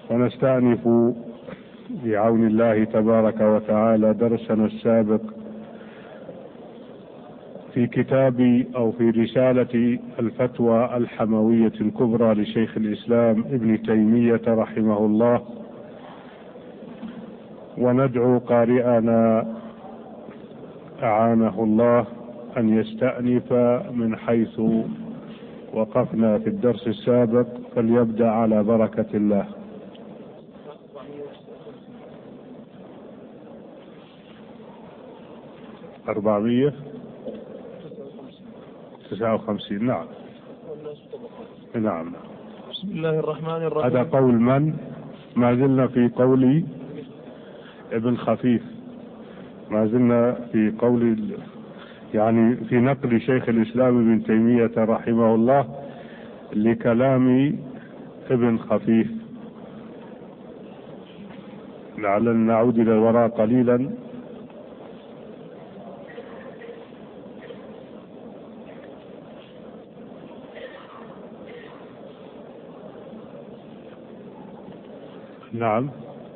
ونستأنف بعون الله تبارك وتعالى درسنا السابق في كتاب أو في رسالة الفتوى الحموية الكبرى لشيخ الإسلام ابن تيمية رحمه الله، وندعو قارئنا أعانه الله أن يستأنف من حيث وقفنا في الدرس السابق، فليبدأ على بركة الله. 459. نعم. بسم الله الرحمن الرحيم. هذا قول من؟ ما زلنا في قول ابن خفيف، ما زلنا في قول يعني في نقل شيخ الإسلام ابن تيمية رحمه الله لكلام ابن خفيف. لعلنا نعود إلى الوراء قليلا. نعم.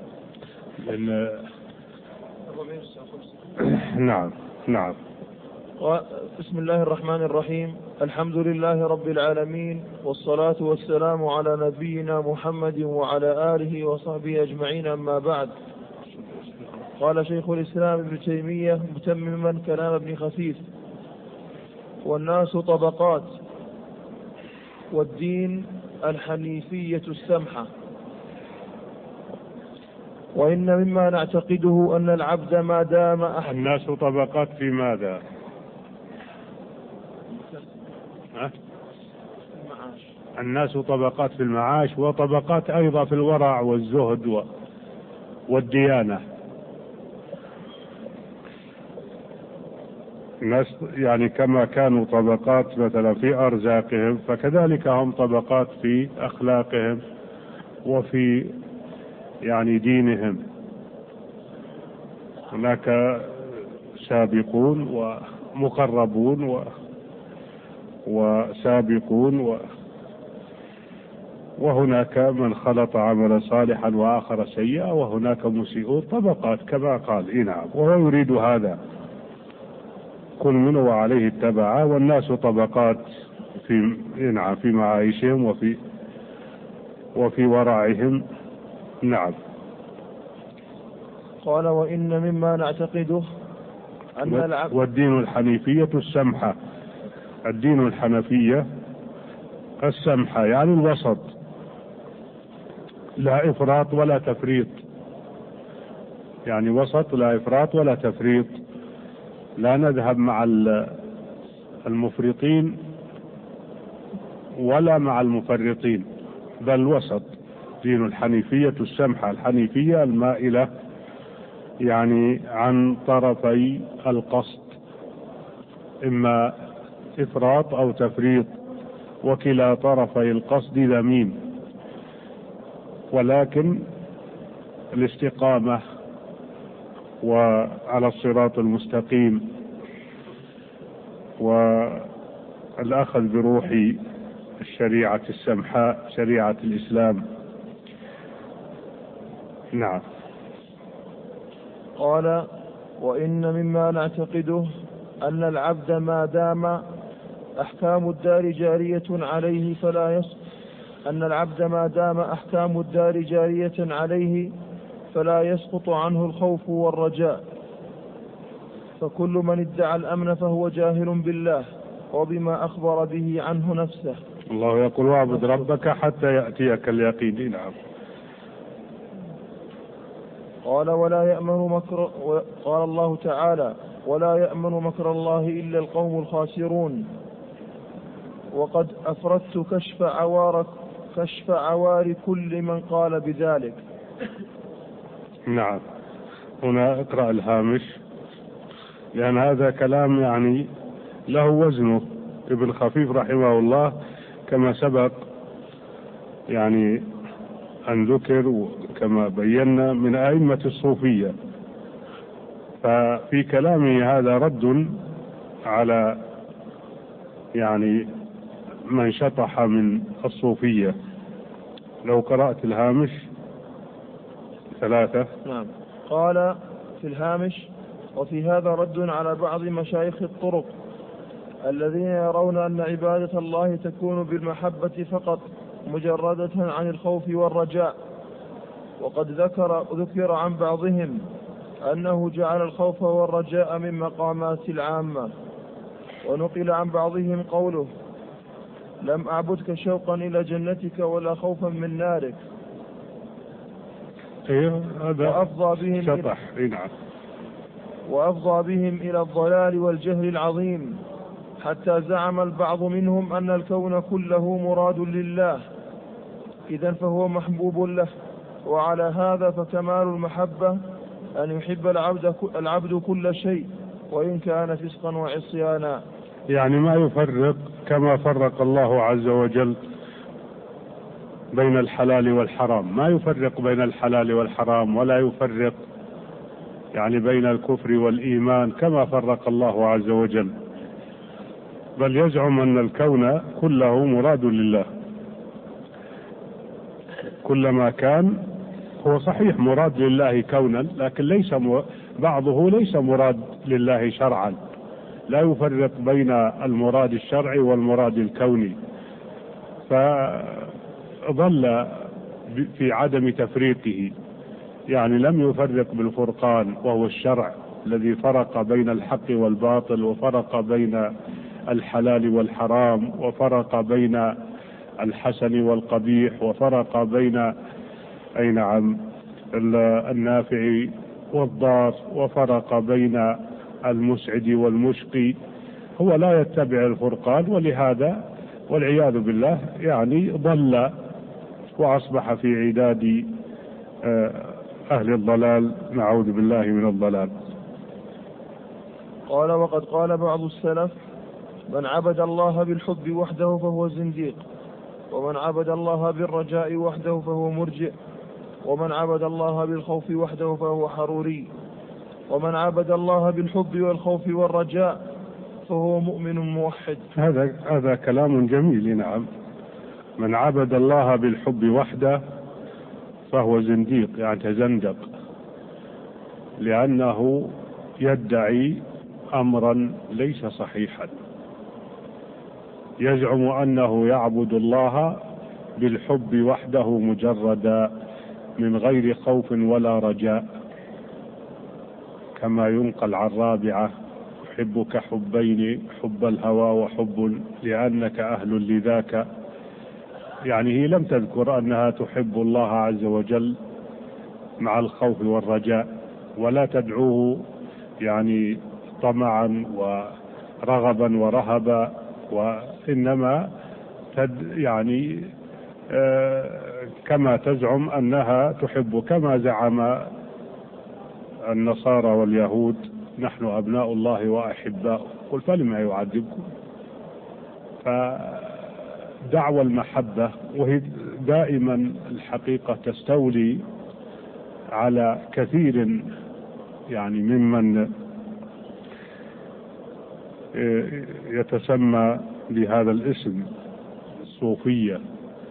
نعم. بسم الله الرحمن الرحيم. الحمد لله رب العالمين، والصلاة والسلام على نبينا محمد وعلى آله وصحبه أجمعين، أما بعد. قال شيخ الإسلام ابن تيمية متمما كلام ابن خفيف: والناس طبقات، والدين الحنيفية السمحة. وإن مما نعتقده أن العبد ما دام الناس طبقات في ماذا؟ الناس طبقات في المعاش، وطبقات أيضا في الورع والزهد والديانة. الناس يعني كما كانوا طبقات مثلا في أرزاقهم، فكذلك هم طبقات في أخلاقهم وفي يعني دينهم. هناك سابقون ومقربون وسابقون وهناك من خلط عملا صالحا وآخر سيئا، وهناك مسيئون، طبقات كما قال. نعم. وهو يريد هذا، كل منه وعليه اتبع. والناس طبقات في معايشهم وفي ورعهم. نعم. قال: وإن مما نعتقده أن العبد والدين الحنيفية السمحة. الدين الحنفية السمحة يعني الوسط، لا إفراط ولا تفريط، يعني وسط، لا إفراط ولا تفريط. لا نذهب مع المفرطين ولا مع المفرطين، بل وسط. دين الحنيفية السمحة، الحنيفية المائلة يعني عن طرفي القصد، إما إفراط أو تفريط، وكلا طرفي القصد ذميم، ولكن الاستقامة وعلى الصراط المستقيم والأخذ بروح الشريعة السمحاء، شريعة الإسلام. نعم. قال: وإن مما نعتقده أن العبد ما دام أحكام الدار جارية عليه فلا يسقط عنه الخوف والرجاء. فكل من ادعى الأمن فهو جاهل بالله وبما أخبر به عنه نفسه. الله يقول: واعبد ربك حتى يأتيك اليقين. نعم. قال: قال الله تعالى: ولا يأمن مكر الله إلا القوم الخاسرون. وقد أفردت كشف عوار كل من قال بذلك. نعم. هنا اقرأ الهامش، لأن هذا كلام يعني له وزنه. ابن خفيف رحمه الله كما سبق يعني أن ذكر كما بينا من أئمة الصوفية، ففي كلامه هذا رد على يعني من شطح من الصوفية. لو قرأت الهامش 3. نعم. قال في الهامش: وفي هذا رد على بعض مشايخ الطرق الذين يرون أن عبادة الله تكون بالمحبة فقط مجردة عن الخوف والرجاء، وقد ذكر عن بعضهم أنه جعل الخوف والرجاء من مقامات العامة، ونقل عن بعضهم قوله: لم أعبدك شوقا إلى جنتك ولا خوفا من نارك. وأفضى بهم إلى الضلال والجهل العظيم، حتى زعم البعض منهم أن الكون كله مراد لله، إذن فهو محبوب له. وعلى هذا فكمال المحبة أن يحب العبد كل شيء وإن كان فسقا وعصيانا. يعني ما يفرق كما فرق الله عز وجل بين الحلال والحرام، ما يفرق بين الحلال والحرام، ولا يفرق يعني بين الكفر والإيمان كما فرق الله عز وجل، بل يزعم أن الكون كله مراد لله. كل ما كان هو صحيح مراد لله كونا، لكن بعضه ليس مراد لله شرعا، لا يفرق بين المراد الشرعي والمراد الكوني، فظل في عدم تفريقه. يعني لم يفرق بالفرقان وهو الشرع الذي فرق بين الحق والباطل، وفرق بين الحلال والحرام، وفرق بين الحسن والقبيح، وفرق بين النافع والضار، وفرق بين المسعد والمشقي. هو لا يتبع الفرقان، ولهذا والعياذ بالله يعني ضل وأصبح في عداد أهل الضلال، نعوذ بالله من الضلال. قال: وقد قال بعض السلف: من عبد الله بالحب وحده فهو زنديق، ومن عبد الله بالرجاء وحده فهو مرجئ، ومن عبد الله بالخوف وحده فهو حروري، ومن عبد الله بالحب والخوف والرجاء فهو مؤمن موحد. هذا كلام جميل. نعم، من عبد الله بالحب وحده فهو زنديق، يعني تزندق، لأنه يدعي أمرا ليس صحيحا، يزعم أنه يعبد الله بالحب وحده مجردا من غير خوف ولا رجاء، كما ينقل عن رابعة: أحبك حبين، حب الهوى وحب لأنك أهل لذاك. يعني هي لم تذكر أنها تحب الله عز وجل مع الخوف والرجاء، ولا تدعوه يعني طمعا ورغبا ورهبا، وإنما يعني كما تزعم أنها تحب، كما زعم النصارى واليهود: نحن أبناء الله وأحباؤه. قل فلما يعذبكم؟ فدعوى المحبة، وهي دائما الحقيقة تستولي على كثير يعني ممن يتسمى بهذا الاسم الصوفية.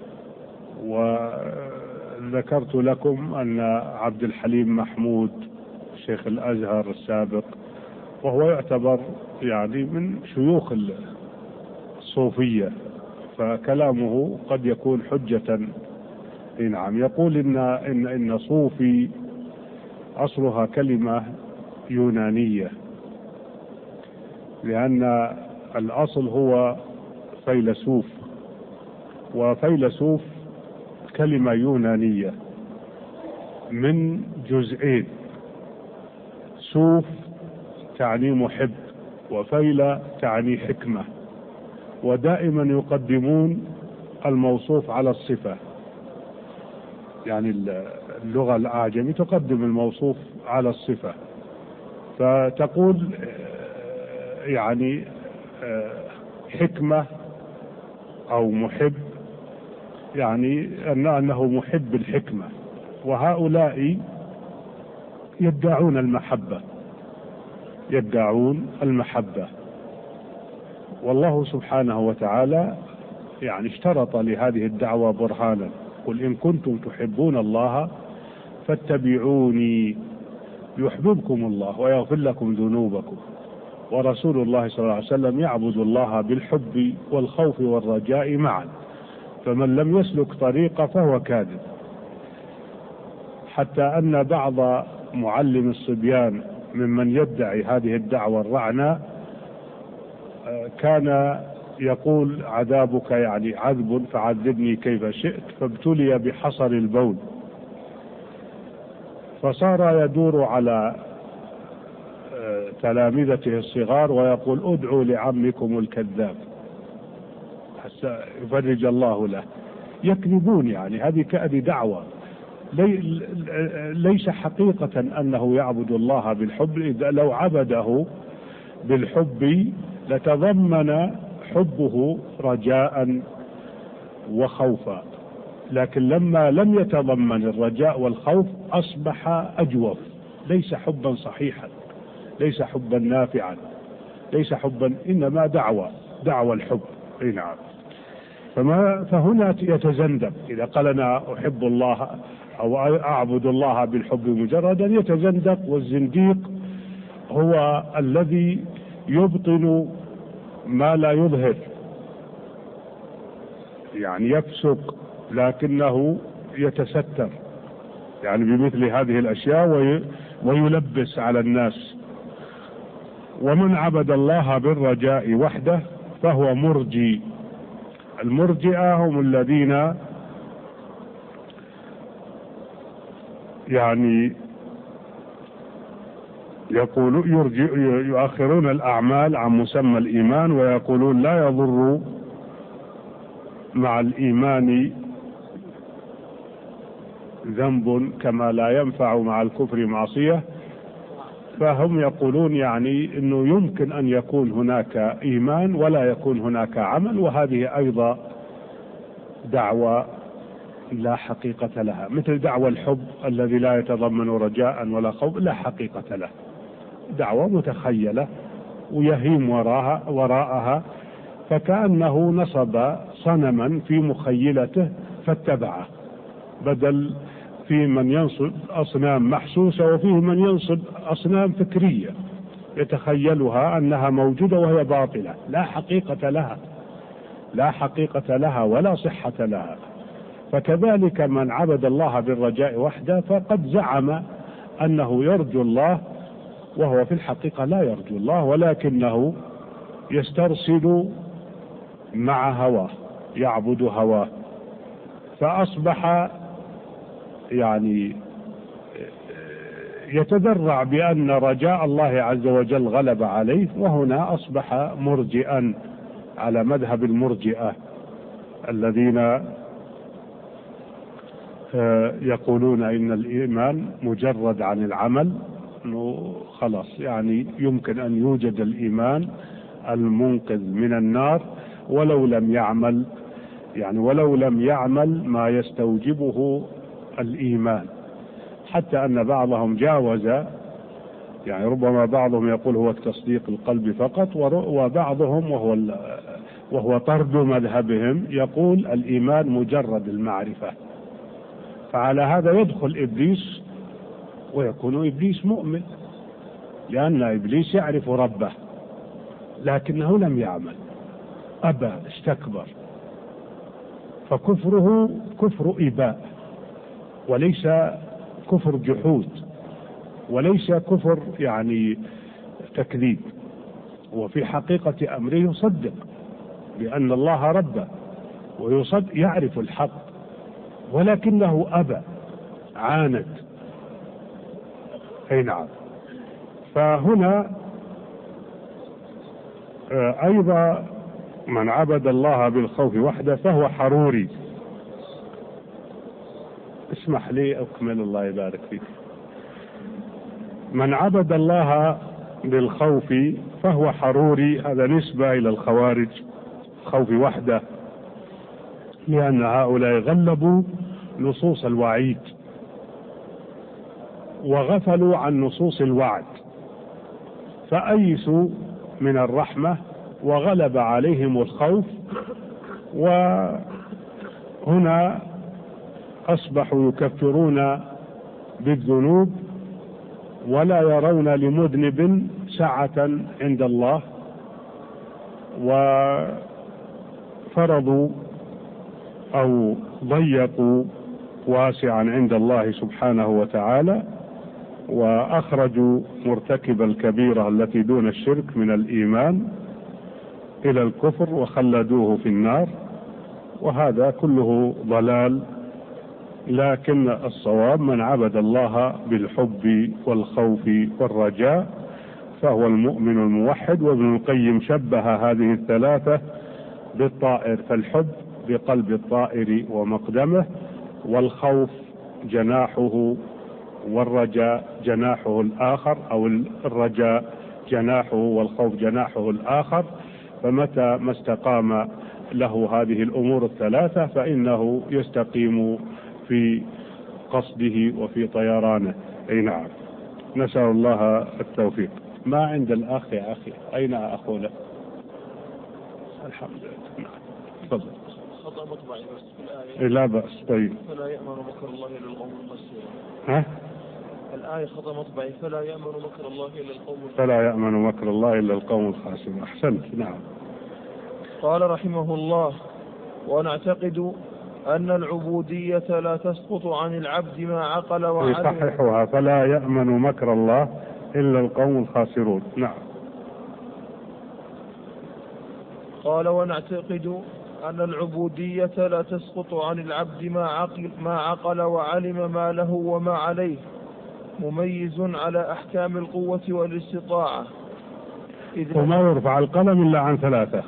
وذكرت لكم أن عبد الحليم محمود شيخ الأزهر السابق، وهو يعتبر يعني من شيوخ الصوفية، فكلامه قد يكون حجة. نعم، يقول إن صوفي أصلها كلمة يونانية، لأن الأصل هو فيلسوف، وفيلسوف كلمة يونانية من جزئين: سوف تعني محب، وفيلة تعني حكمة، ودائما يقدمون الموصوف على الصفة. يعني اللغة الأعجمي تقدم الموصوف على الصفة، فتقول يعني حكمة أو محب، يعني أنه محب الحكمة. وهؤلاء يدعون المحبة، والله سبحانه وتعالى يعني اشترط لهذه الدعوة برهانا: قل إن كنتم تحبون الله فاتبعوني يحببكم الله ويغفر لكم ذنوبكم. ورسول الله صلى الله عليه وسلم يعبد الله بالحب والخوف والرجاء معا، فمن لم يسلك طريقه فهو كاذب. حتى أن بعض معلم الصبيان ممن يدعي هذه الدعوة الرعنة كان يقول عذابك يعني عذب فعذبني كيف شئت، فابتلي بحصر البول، فصار يدور على تلامذته الصغار ويقول ادعوا لعمكم الكذاب حتى يفرج الله له. يكذبون، يعني هذه دعوة ليس حقيقة أنه يعبد الله بالحب. إذا لو عبده بالحب لتضمن حبه رجاء وخوفا، لكن لما لم يتضمن الرجاء والخوف أصبح أجوف، ليس حبا صحيحا، ليس حبا نافعا، ليس حبا، إنما دعوة الحب. نعم. فهنا يتزندق. إذا قال أنا أحب الله أو أعبد الله بالحب مجردا يتزندق. والزنديق هو الذي يبطن ما لا يظهر، يعني يفسق لكنه يتستر، يعني بمثل هذه الأشياء ويلبس على الناس. ومن عبد الله بالرجاء وحده فهو مرجي. المرجئة هم الذين يعني يؤخرون الأعمال عن مسمى الإيمان، ويقولون لا يضر مع الإيمان ذنب كما لا ينفع مع الكفر معصية. فهم يقولون يعني أنه يمكن أن يكون هناك إيمان ولا يكون هناك عمل، وهذه أيضا دعوة لا حقيقة لها، مثل دعوة الحب الذي لا يتضمن رجاء ولا خوف، لا حقيقة له، دعوة متخيلة ويهيم وراءها، فكأنه نصب صنما في مخيلته فاتبعه، بدل في من ينصب أصنام محسوسة وفيه من ينصب أصنام فكرية يتخيلها أنها موجودة وهي باطلة، لا حقيقة لها ولا صحة لها. فكذلك من عبد الله بالرجاء وحده فقد زعم أنه يرجو الله، وهو في الحقيقة لا يرجو الله، ولكنه يسترسل مع هواه، يعبد هواه، فأصبح يعني يتذرع بأن رجاء الله عز وجل غلب عليه، وهنا أصبح مرجئا على مذهب المرجئة الذين يقولون إن الإيمان مجرد عن العمل، إنه خلاص يعني يمكن أن يوجد الإيمان المنقذ من النار ولو لم يعمل ما يستوجبه الإيمان. حتى أن بعضهم جاوز، يعني ربما بعضهم يقول هو التصديق القلبي فقط، وبعضهم وهو طرد مذهبهم يقول الإيمان مجرد المعرفة. فعلى هذا يدخل إبليس ويكون إبليس مؤمن، لأن إبليس يعرف ربه لكنه لم يعمل، أبى، استكبر، فكفره كفر إباء وليس كفر جحود، وليس كفر يعني تكذيب. وفي حقيقة أمره يصدق بأن الله ربه يعرف الحق، ولكنه أبى، عاند. أي نعم. فهنا أيضا من عبد الله بالخوف وحده فهو حروري. اسمح لي أكمل، الله يبارك فيك. من عبد الله بالخوف فهو حروري، هذا نسبة إلى الخوارج، خوف وحده، لأن هؤلاء غلبوا نصوص الوعيد وغفلوا عن نصوص الوعد، فأيسوا من الرحمة وغلب عليهم الخوف، وهنا أصبحوا يكفرون بالذنوب ولا يرون لمذنب سعة عند الله، وفرضوا أو ضيقوا واسعا عند الله سبحانه وتعالى، وأخرجوا مرتكب الكبيرة التي دون الشرك من الإيمان إلى الكفر وخلدوه في النار، وهذا كله ضلال. لكن الصواب من عبد الله بالحب والخوف والرجاء فهو المؤمن الموحد. وابن القيم شبه هذه الثلاثة بالطائر، فالحب بقلب الطائر ومقدمه، والخوف جناحه، والرجاء جناحه الآخر، أو الرجاء جناحه والخوف جناحه الآخر. فمتى ما استقام له هذه الأمور الثلاثة فإنه يستقيم في قصده وفي طيرانه. أي نعم، نسأل الله التوفيق. ما عند الأخ يا أخي؟ أين أخونا؟ الحمد لله. تفضل. خطأ مطبعي بس في الآية. لا بأس. طيب. فلا يأمن مكر الله إلا القوم الخاسرون. ها؟ الآية خطأ مطبعي فلا يأمن مكر الله إلا القوم الخاسرون. فلا يأمن مكر الله إلا القوم الخاسرون. أحسنت. نعم. قال رحمه الله: ونعتقد أن العبودية لا تسقط عن العبد ما عقل وعلم. يصححها: فلا يأمن مكر الله إلا القوم الخاسرون. نعم. قال: ونعتقد أن العبودية لا تسقط عن العبد ما عقل وعلم ما له وما عليه، مميز على أحكام القوة والاستطاعة. وما يرفع القلم إلا عن ثلاثة: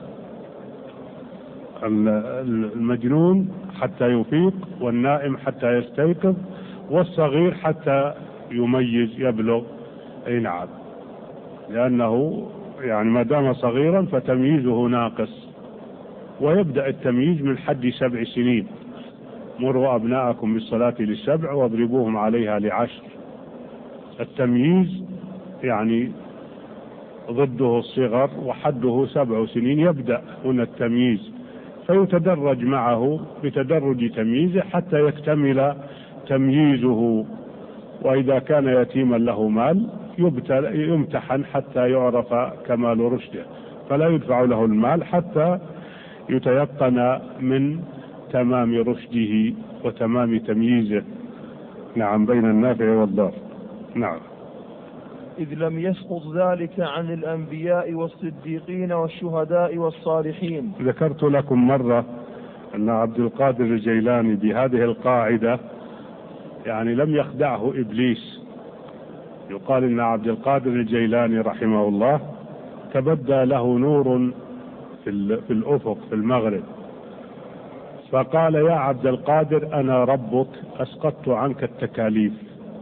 المجنون حتى يفيق، والنائم حتى يستيقظ، والصغير حتى يميز يبلغ. أي نعم، لأنه يعني ما دام صغيرا فتمييزه ناقص، ويبدأ التمييز من حد 7 سنين. مروا أبناءكم بالصلاة ل7 واضربوهم عليها ل10. التمييز يعني ضده الصغر، وحده 7 سنين. يبدأ هنا التمييز، فيتدرج معه بتدرج تمييزه حتى يكتمل تمييزه. وإذا كان يتيما له مال يمتحن حتى يعرف كمال رشده، فلا يدفع له المال حتى يتيقن من تمام رشده وتمام تمييزه. نعم، بين النافع والضار. نعم. إذ لم يسقط ذلك عن الأنبياء والصديقين والشهداء والصالحين. ذكرت لكم مرة أن عبد القادر الجيلاني بهذه القاعدة يعني لم يخدعه إبليس. يقال إن عبد القادر الجيلاني رحمه الله تبدى له نور في الأفق في المغرب، فقال: يا عبد القادر أنا ربك أسقطت عنك التكاليف.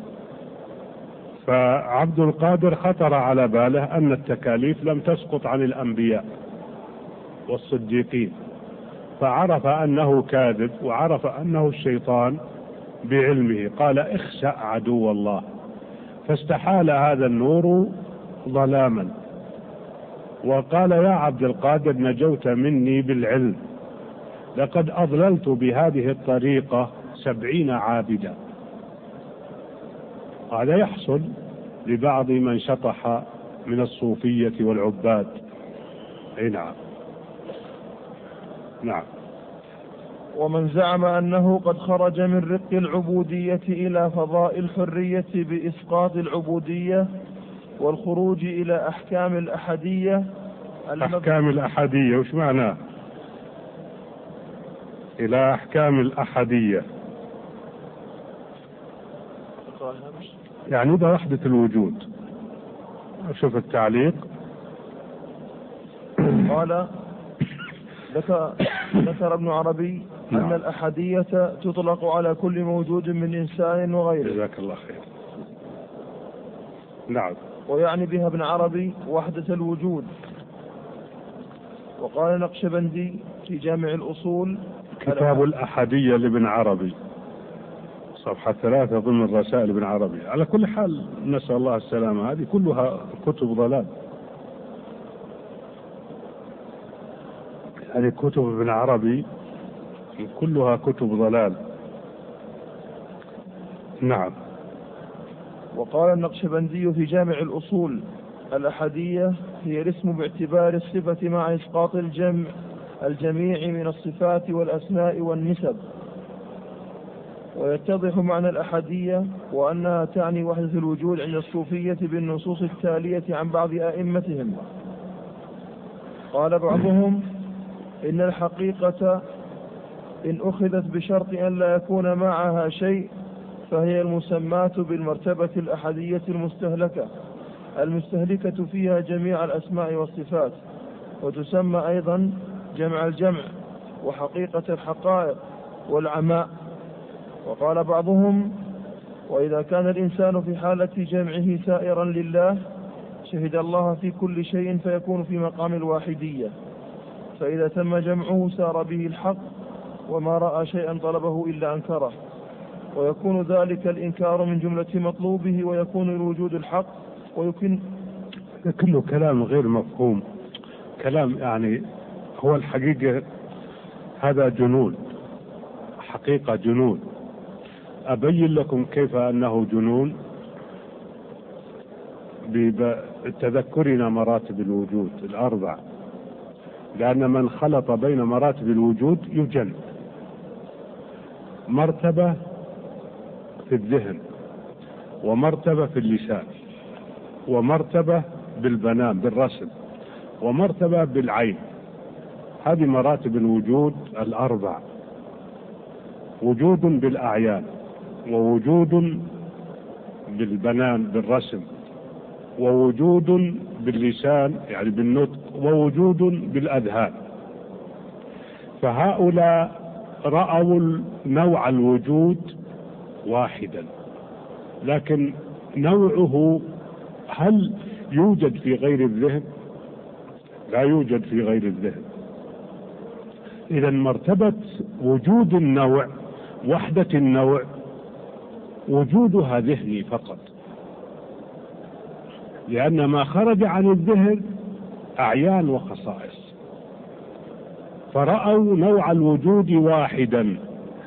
فعبد القادر خطر على باله أن التكاليف لم تسقط عن الأنبياء والصديقين، فعرف أنه كاذب وعرف أنه الشيطان بعلمه. قال: اخسأ عدو الله. فاستحال هذا النور ظلاما، وقال: يا عبد القادر نجوت مني بالعلم، لقد أضللت بهذه الطريقة 70 عابدا. هذا يحصل لبعض من شطح من الصوفية والعباد. أي نعم. نعم. ومن زعم أنه قد خرج من رق العبودية إلى فضاء الحرية بإسقاط العبودية والخروج إلى أحكام الأحدية. أحكام الأحدية وش معناه؟ إلى أحكام الأحدية يعني ده وحدة الوجود. شوف التعليق. قال: ذكر ابن عربي أن الأحدية تطلق على كل موجود من إنسان وغيره. جزاك الله خير. نعم. ويعني بها ابن عربي وحدة الوجود. وقال نقشبندي في جامع الأصول: كتاب الأحدية لابن عربي، صفحة 3 ضمن رسائل ابن عربي. على كل حال نسأل الله السلامة، هذه كلها كتب ضلال. هذه كتب ابن عربي كلها كتب ضلال. نعم. وقال النقشبندي في جامع الأصول: الأحدية هي الاسم باعتبار الصفة مع إسقاط الجميع من الصفات والأسماء والنسب. ويتضح معنى الأحدية وأنها تعني وحدة الوجود عند الصوفية بالنصوص التالية عن بعض أئمتهم. قال بعضهم: إن الحقيقة إن أخذت بشرط أن لا يكون معها شيء فهي المسماة بالمرتبة الأحدية المستهلكة فيها جميع الأسماء والصفات، وتسمى أيضا جمع الجمع وحقيقة الحقائق والعماء. وقال بعضهم: وإذا كان الإنسان في حالة جمعه سائرا لله شهد الله في كل شيء فيكون في مقام الواحدية، فإذا تم جمعه سار به الحق وما رأى شيئا طلبه إلا أنكره، ويكون ذلك الإنكار من جملة مطلوبه، ويكون الوجود الحق ويكون كله كلام غير مفهوم، كلام يعني هو الحقيقة هذا جنون، حقيقة جنون. أبين لكم كيف أنه جنون بتذكرنا مراتب الوجود الأربع، لأن من خلط بين مراتب الوجود يجن. مرتبة في الذهن، ومرتبة في اللسان، ومرتبة بالبنان بالرسم، ومرتبة بالعين. هذه مراتب الوجود الأربع: وجود بالأعيان، ووجود بالبنان بالرسم، ووجود باللسان يعني بالنطق، ووجود بالأذهان. فهؤلاء رأوا نوع الوجود واحدا، لكن نوعه هل يوجد في غير الذهن؟ لا يوجد في غير الذهن. إذا مرتبة وجود النوع، وحدة النوع، وجودها ذهني فقط، لأن ما خرج عن الذهن أعيان وخصائص. فرأوا نوع الوجود واحدا،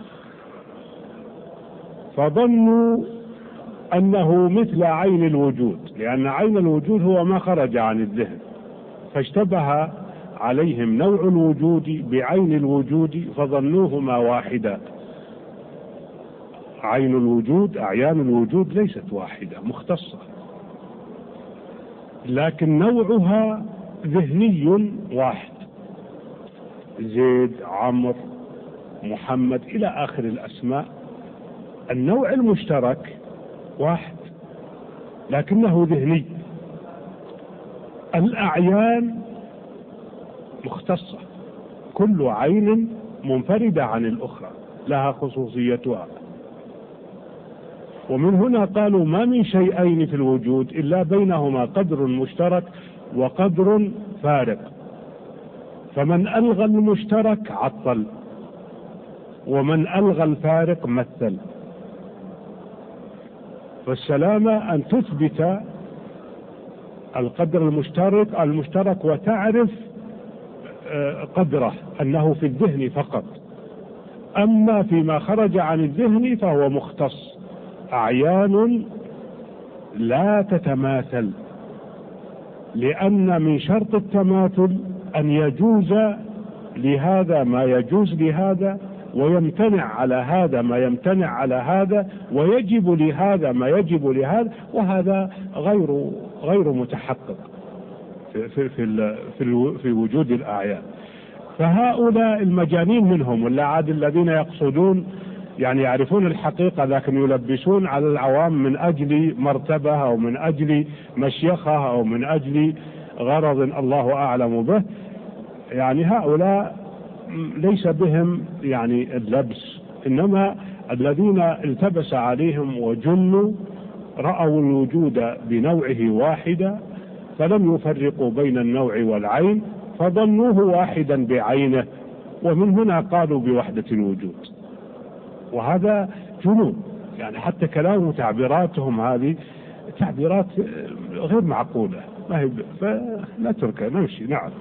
فظنوا أنه مثل عين الوجود، لأن عين الوجود هو ما خرج عن الذهن، فاشتبه عليهم نوع الوجود بعين الوجود فظنوهما واحدا. عين الوجود، أعيان الوجود ليست واحدة، مختصة، لكن نوعها ذهني واحد: زيد، عمرو، محمد إلى آخر الأسماء. النوع المشترك واحد لكنه ذهني. الأعيان مختصة، كل عين منفردة عن الأخرى، لها خصوصيتها. ومن هنا قالوا: ما من شيئين في الوجود إلا بينهما قدر مشترك وقدر فارق، فمن ألغى المشترك عطل، ومن ألغى الفارق مثل. فالسلامة أن تثبت القدر المشترك وتعرف قدره أنه في الذهن فقط، أما فيما خرج عن الذهن فهو مختص، أعيان لا تتماثل، لأن من شرط التماثل أن يجوز لهذا ما يجوز لهذا، ويمتنع على هذا ما يمتنع على هذا، ويجب لهذا ما يجب لهذا، وهذا غير متحقق في وجود الأعيان. فهؤلاء المجانين منهم، ولا عاد الذين يقصدون يعني يعرفون الحقيقة لكن يلبسون على العوام من أجل مرتبة أو من أجل مشيخة أو من أجل غرض الله أعلم به، يعني هؤلاء ليس بهم يعني اللبس، إنما الذين التبس عليهم وجنوا رأوا الوجود بنوعه واحدا، فلم يفرقوا بين النوع والعين، فظنوه واحدا بعينه، ومن هنا قالوا بوحدة الوجود. وهذا جنون، يعني حتى كلام وتعبيراتهم هذه تعبيرات غير معقولة، فنتركها نمشي. نعم.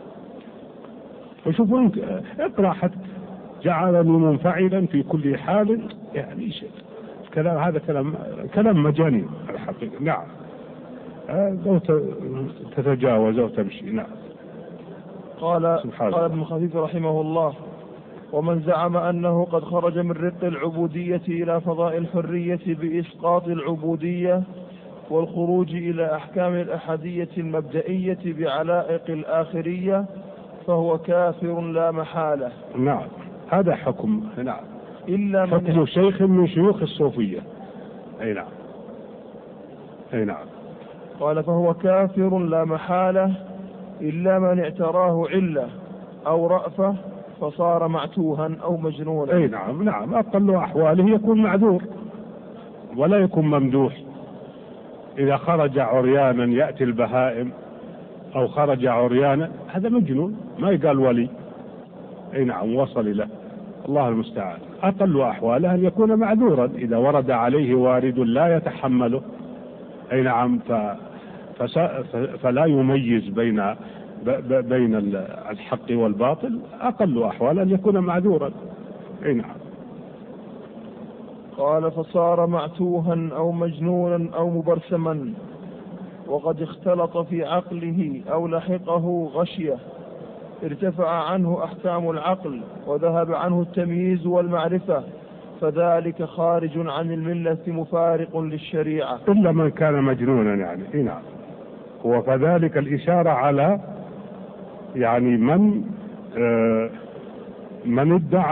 وشوفوا اقرأ حتى: جعلني منفعلا في كل حال، يعني هذا كلام مجاني الحقيقة. نعم، لو تتجاوز أو تمشي. نعم. قال ابن خفيف رحمه الله: ومن زعم أنه قد خرج من رق العبودية إلى فضاء الحرية بإسقاط العبودية والخروج إلى أحكام الأحدية المبدئية بعلائق الآخرية فهو كافر لا محالة. نعم، هذا حكم. نعم، إلا حكم شيخ من شيوخ الصوفية. أي نعم، أي نعم. قال: فهو كافر لا محالة إلا من اعتراه علة أو رأفة فصار معتوها أو مجنونا. أي نعم. نعم، أقل أحواله يكون معذور ولا يكون ممدوح. إذا خرج عريانا يأتي البهائم أو خرج عريانا هذا مجنون، ما يقال ولي. أي نعم، وصل إلى الله المستعان. أقل أحواله أن يكون معذورا إذا ورد عليه وارد لا يتحمله. أي نعم، فلا يميز بين الحق والباطل. أقل أحواله أن يكون معذورا. أي نعم. قال: فصار معتوها أو مجنونا أو مبرسما وقد اختلط في عقله أو لحقه غشية ارتفع عنه أحكام العقل وذهب عنه التمييز والمعرفة فذلك خارج عن الملة مفارق للشريعة. إلا من كان مجنونا يعني. نعم. وفذلك الإشارة على يعني من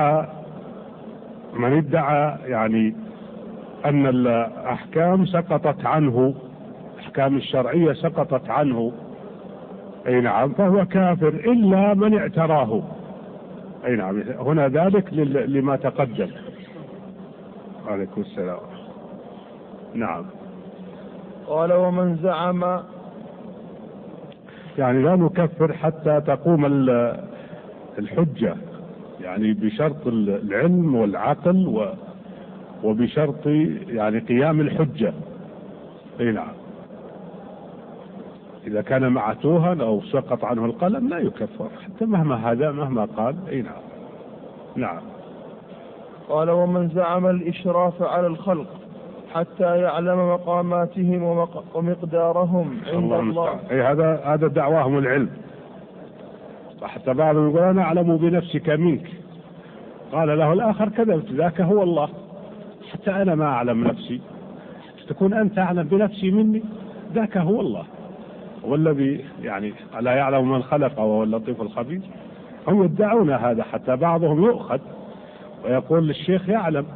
ادعى يعني أن الأحكام سقطت عنه، الأحكام الشرعية سقطت عنه. أي نعم، فهو كافر إلا من اعتراه. أي نعم، هنا ذلك لما تقدم. عليكم السلام. نعم. قال: ومن زعم يعني لا نكفر حتى تقوم الحجة، يعني بشرط العلم والعقل وبشرط يعني قيام الحجة. اي نعم. إذا كان معتوها أو سقط عنه القلم لا يكفر حتى مهما قال. اي نعم. نعم. قال: ومن زعم الإشراف على الخلق حتى يعلم مقاماتهم ومقدارهم عند الله. اي هذا دعواهم العلم. حتى بعضهم يقول: أنا أعلم بنفسك منك. قال له الآخر: كذبت، ذاك هو الله. حتى أنا ما أعلم نفسي، تكون أنت أعلم بنفسي مني؟ ذاك هو الله. والذي يعني لا يعلم من خلق وهو اللطيف الخبير. هم يدعون هذا، حتى بعضهم يؤخذ ويقول للشيخ يعلم،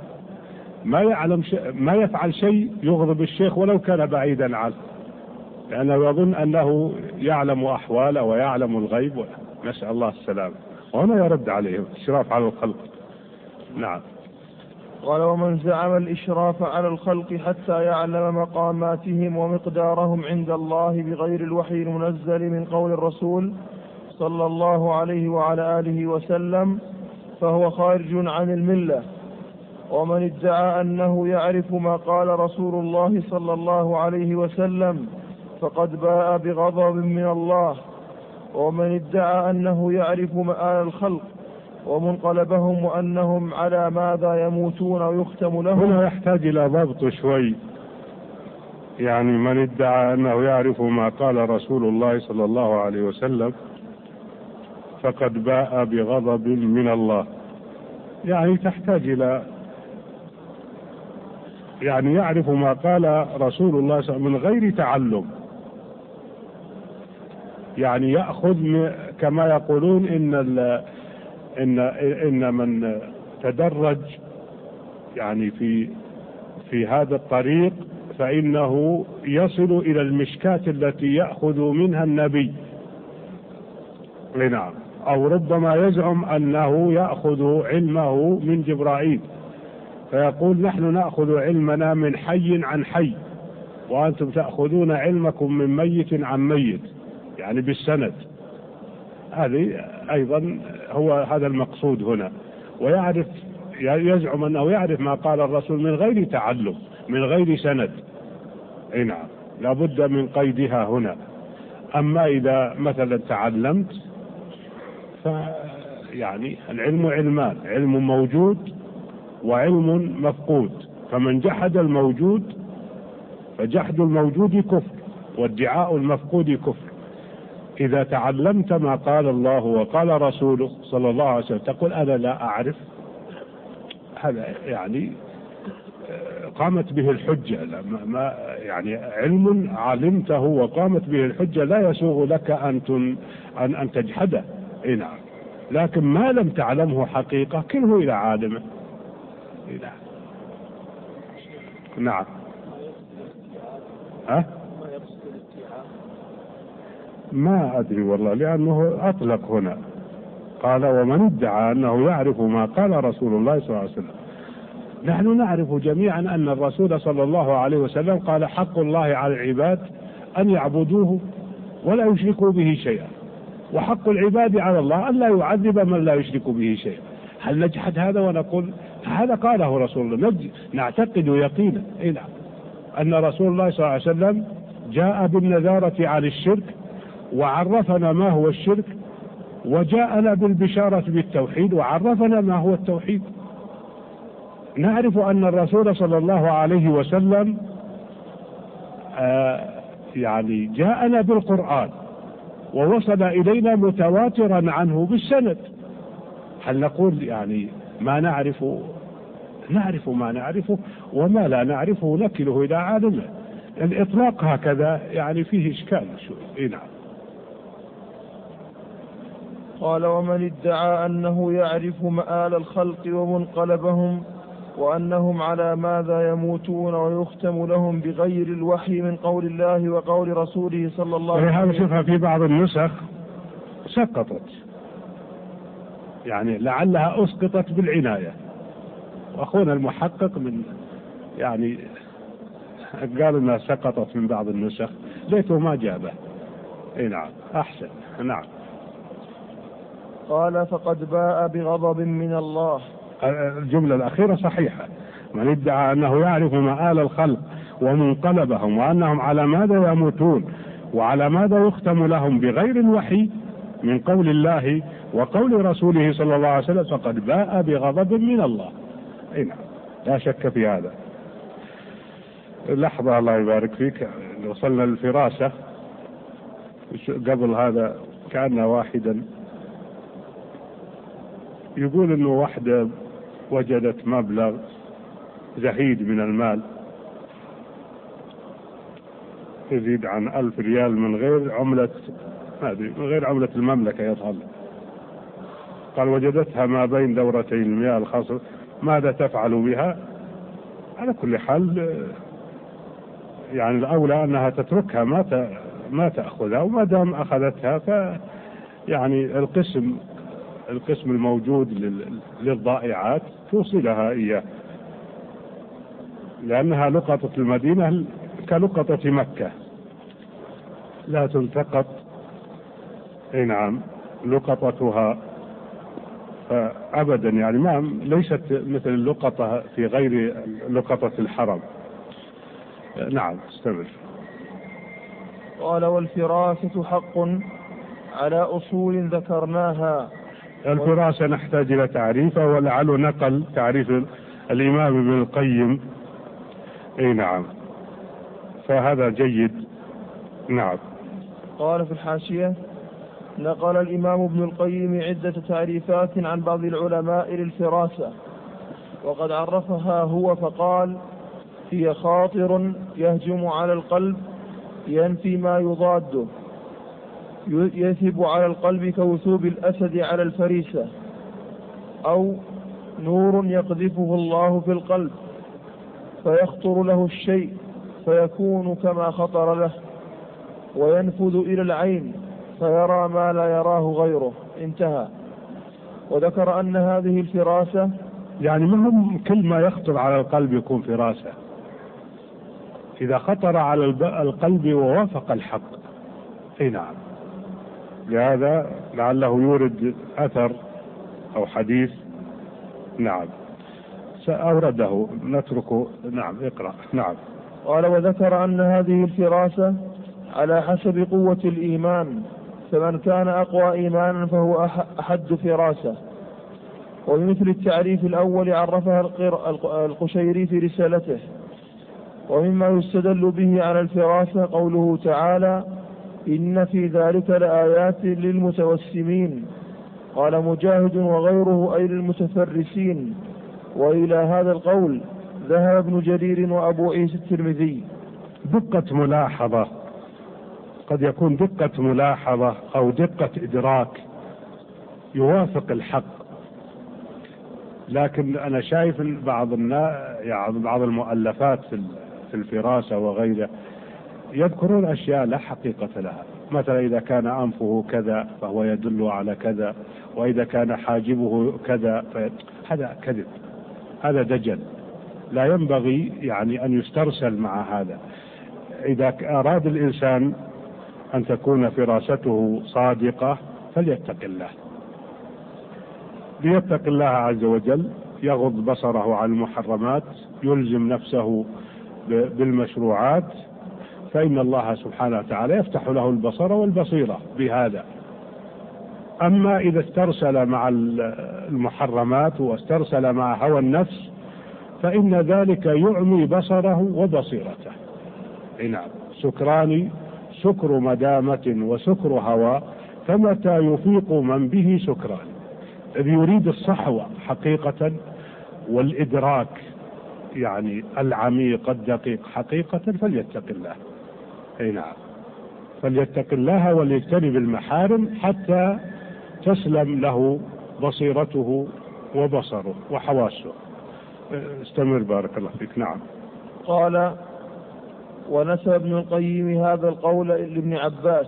ما يفعل شيء يغضب الشيخ ولو كان بعيدا عنه، لأنه يظن أنه يعلم أحواله ويعلم الغيب. نسأل الله السلامة. وهنا يرد عليهم إشراف على الخلق. نعم. قال: ومن زعم الإشراف على الخلق حتى يعلم مقاماتهم ومقدارهم عند الله بغير الوحي المنزل من قول الرسول صلى الله عليه وعلى آله وسلم فهو خارج عن الملة. ومن ادعى أنه يعرف ما قال رسول الله صلى الله عليه وسلم فقد باء بغضب من الله. ومن ادعى أنه يعرف مآل الخلق ومنقلبهم وأنهم على ماذا يموتون ويختم لهم. هنا يحتاج إلى ضبط شوي. يعني من ادعى أنه يعرف ما قال رسول الله صلى الله عليه وسلم فقد باء بغضب من الله، يعني تحتاج إلى يعني يعرف ما قال رسول الله صلى الله عليه وسلم من غير تعلم. يعني يأخذ كما يقولون إن من تدرج يعني في هذا الطريق فإنه يصل إلى المشكاة التي يأخذ منها النبي. نعم. أو ربما يزعم أنه يأخذ علمه من جبرائيل، فيقول نحن نأخذ علمنا من حي عن حي وأنتم تأخذون علمكم من ميت عن ميت، يعني بالسند. هذه أيضا هو هذا المقصود هنا. ويعرف يزعم أنه يعرف ما قال الرسول من غير تعلم من غير سند. أي نعم، لابد من قيدها هنا. أما إذا مثلا تعلمت فيعني العلم علمان، علم موجود وعلم مفقود. فمن جحد الموجود فجحد الموجود كفر، وادعاء المفقود كفر. إذا تعلمت ما قال الله وقال رسوله صلى الله عليه وسلم تقول أنا لا أعرف، هذا يعني قامت به الحجة. ما يعني علم علمته وقامت به الحجة لا يسوغ لك أن تجحده. نعم. لكن ما لم تعلمه حقيقة كله إلى عالمه. نعم. ما أدري والله، لأنه أطلق هنا قال ومن ادعى أنه يعرف ما قال رسول الله صلى الله عليه وسلم. نحن نعرف جميعا أن الرسول صلى الله عليه وسلم قال حق الله على العباد أن يعبدوه ولا يشركوا به شيئا، وحق العباد على الله أن لا يعذب من لا يشرك به شيئا. هل نجحد هذا ونقول هذا قاله رسول الله؟ نعتقد يقينا أن رسول الله صلى الله عليه وسلم جاء بالنذارة عن الشرك وعرفنا ما هو الشرك، وجاءنا بالبشارة بالتوحيد وعرفنا ما هو التوحيد. نعرف أن الرسول صلى الله عليه وسلم يعني جاءنا بالقرآن ووصل إلينا متواترا عنه بالسند. هل نقول يعني ما نعرف ما نعرفه وما لا نعرفه نكله إلى عالمه؟ الإطلاق هكذا يعني فيه إشكال شوي. نعم. قال ومن ادعى أنه يعرف مآل الخلق ومنقلبهم وأنهم على ماذا يموتون ويختم لهم بغير الوحي من قول الله وقول رسوله صلى الله عليه وسلم. هذا شوفها في بعض النسخ سقطت، يعني لعلها أسقطت بالعناية. وأخونا المحقق من يعني قال أنها سقطت من بعض النسخ، ليته ما جابه. نعم أحسن. نعم. قال فقد باء بغضب من الله. الجملة الأخيرة صحيحة. من ادعى أنه يعرف مآل الخلق ومنقلبهم وأنهم على ماذا يموتون وعلى ماذا يختم لهم بغير الوحي من قول الله وقول رسوله صلى الله عليه وسلم فقد باء بغضب من الله. نعم لا شك في هذا. لحظة الله يبارك فيك، وصلنا للفراسة. قبل هذا كان واحدا يقول انه واحدة وجدت مبلغ زهيد من المال يزيد عن 1000 ريال من غير عملة، من غير عملة المملكة يظهر. قال وجدتها ما بين دورتي المياه الخاصة، ماذا تفعل بها؟ على كل حال يعني الأولى أنها تتركها ما تأخذها، وما دام أخذتها يعني القسم الموجود للضائعات توصلها إياه، لأنها لقطة المدينة كلقطة مكة لا تلتقط. نعم لقطتها أبدا يعني ليست مثل اللقطة في غير لقطة الحرم. نعم استمر. قال والفراسة حق على أصول ذكرناها. الفراسة نحتاج إلى تعريفه، ولعله نقل تعريف الإمام ابن القيم. نعم فهذا جيد. نعم. قال في الحاشية نقل الإمام ابن القيم عدة تعريفات عن بعض العلماء للفراسة، وقد عرفها هو فقال هي خاطر يهجم على القلب ينفي ما يضاده، يثب على القلب كوثوب الأسد على الفريسة، أو نور يقذفه الله في القلب فيخطر له الشيء فيكون كما خطر له، وينفذ إلى العين فيرى ما لا يراه غيره. انتهى. وذكر أن هذه الفراسة يعني مهم كل ما يخطر على القلب يكون فراسة، إذا خطر على القلب ووافق الحق. نعم. لهذا لعله يورد أثر أو حديث. نعم سأورده نتركه. نعم اقرأ. نعم. قال وذكر أن هذه الفراسة على حسب قوة الإيمان، فمن كان أقوى إيمانا فهو أحد فراسة، وبمثل التعريف الأول عرفها القشيري في رسالته. ومما يستدل به على الفراسة قوله تعالى: إن في ذلك لآيات للمتوسمين. قال مجاهد وغيره أي للمتفرسين. وإلى هذا القول ذهب ابن جرير وأبو عيسى الترمذي. دقة ملاحظة، قد يكون دقة ملاحظة أو دقة إدراك يوافق الحق، لكن أنا شايف بعض المؤلفات في الفراسة وغيره يذكرون أشياء لا حقيقة لها. مثلا إذا كان أنفه كذا فهو يدل على كذا، وإذا كان حاجبه كذا هذا كذب، هذا دجل، لا ينبغي يعني أن يسترسل مع هذا. إذا أراد الإنسان أن تكون فراسته صادقة فليتق الله، ليتق الله عز وجل، يغض بصره عن المحرمات، يلزم نفسه بالمشروعات، فإن الله سبحانه وتعالى يفتح له البصر والبصيرة بهذا. أما إذا استرسل مع المحرمات واسترسل مع هوى النفس فإن ذلك يعمي بصره وبصيرته. نعم، سكران سكر مدامة وسكر هوى، فمتى يفيق من به سكران. إذ يريد الصحوة حقيقة والإدراك يعني العميق الدقيق حقيقة فليتق الله. نعم، فليتق الله وليجتنب المحارم حتى تسلم له بصيرته وبصره وحواسه. استمر بارك الله فيك. نعم. قال: ونسب ابن القيم هذا القول لابن عباس.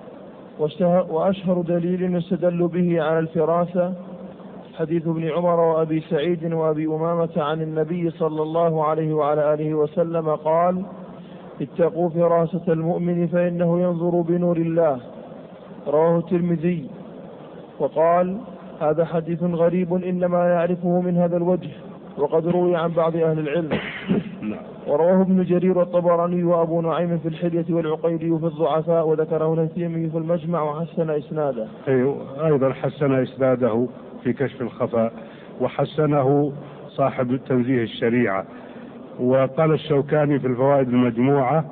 وأشهر دليل يستدل به على الفراسة حديث ابن عمر وأبي سعيد وأبي أمامة عن النبي صلى الله عليه وعلى آله وسلم قال: اتقوا فراسة المؤمن فإنه ينظر بنور الله. رواه الترمذي. وقال: هذا حديث غريب إنما يعرفه من هذا الوجه، وقد روي عن بعض أهل العلم. ورواه ابن جرير والطبراني وأبو نعيم في الحلية والعقيلي في الضعفاء، وذكره الهيثمي في المجمع وحسن إسناده. أيضا حسن إسناده في كشف الخفاء، وحسنه صاحب تنزيه الشريعة. وقال الشوكاني في الفوائد المجموعة: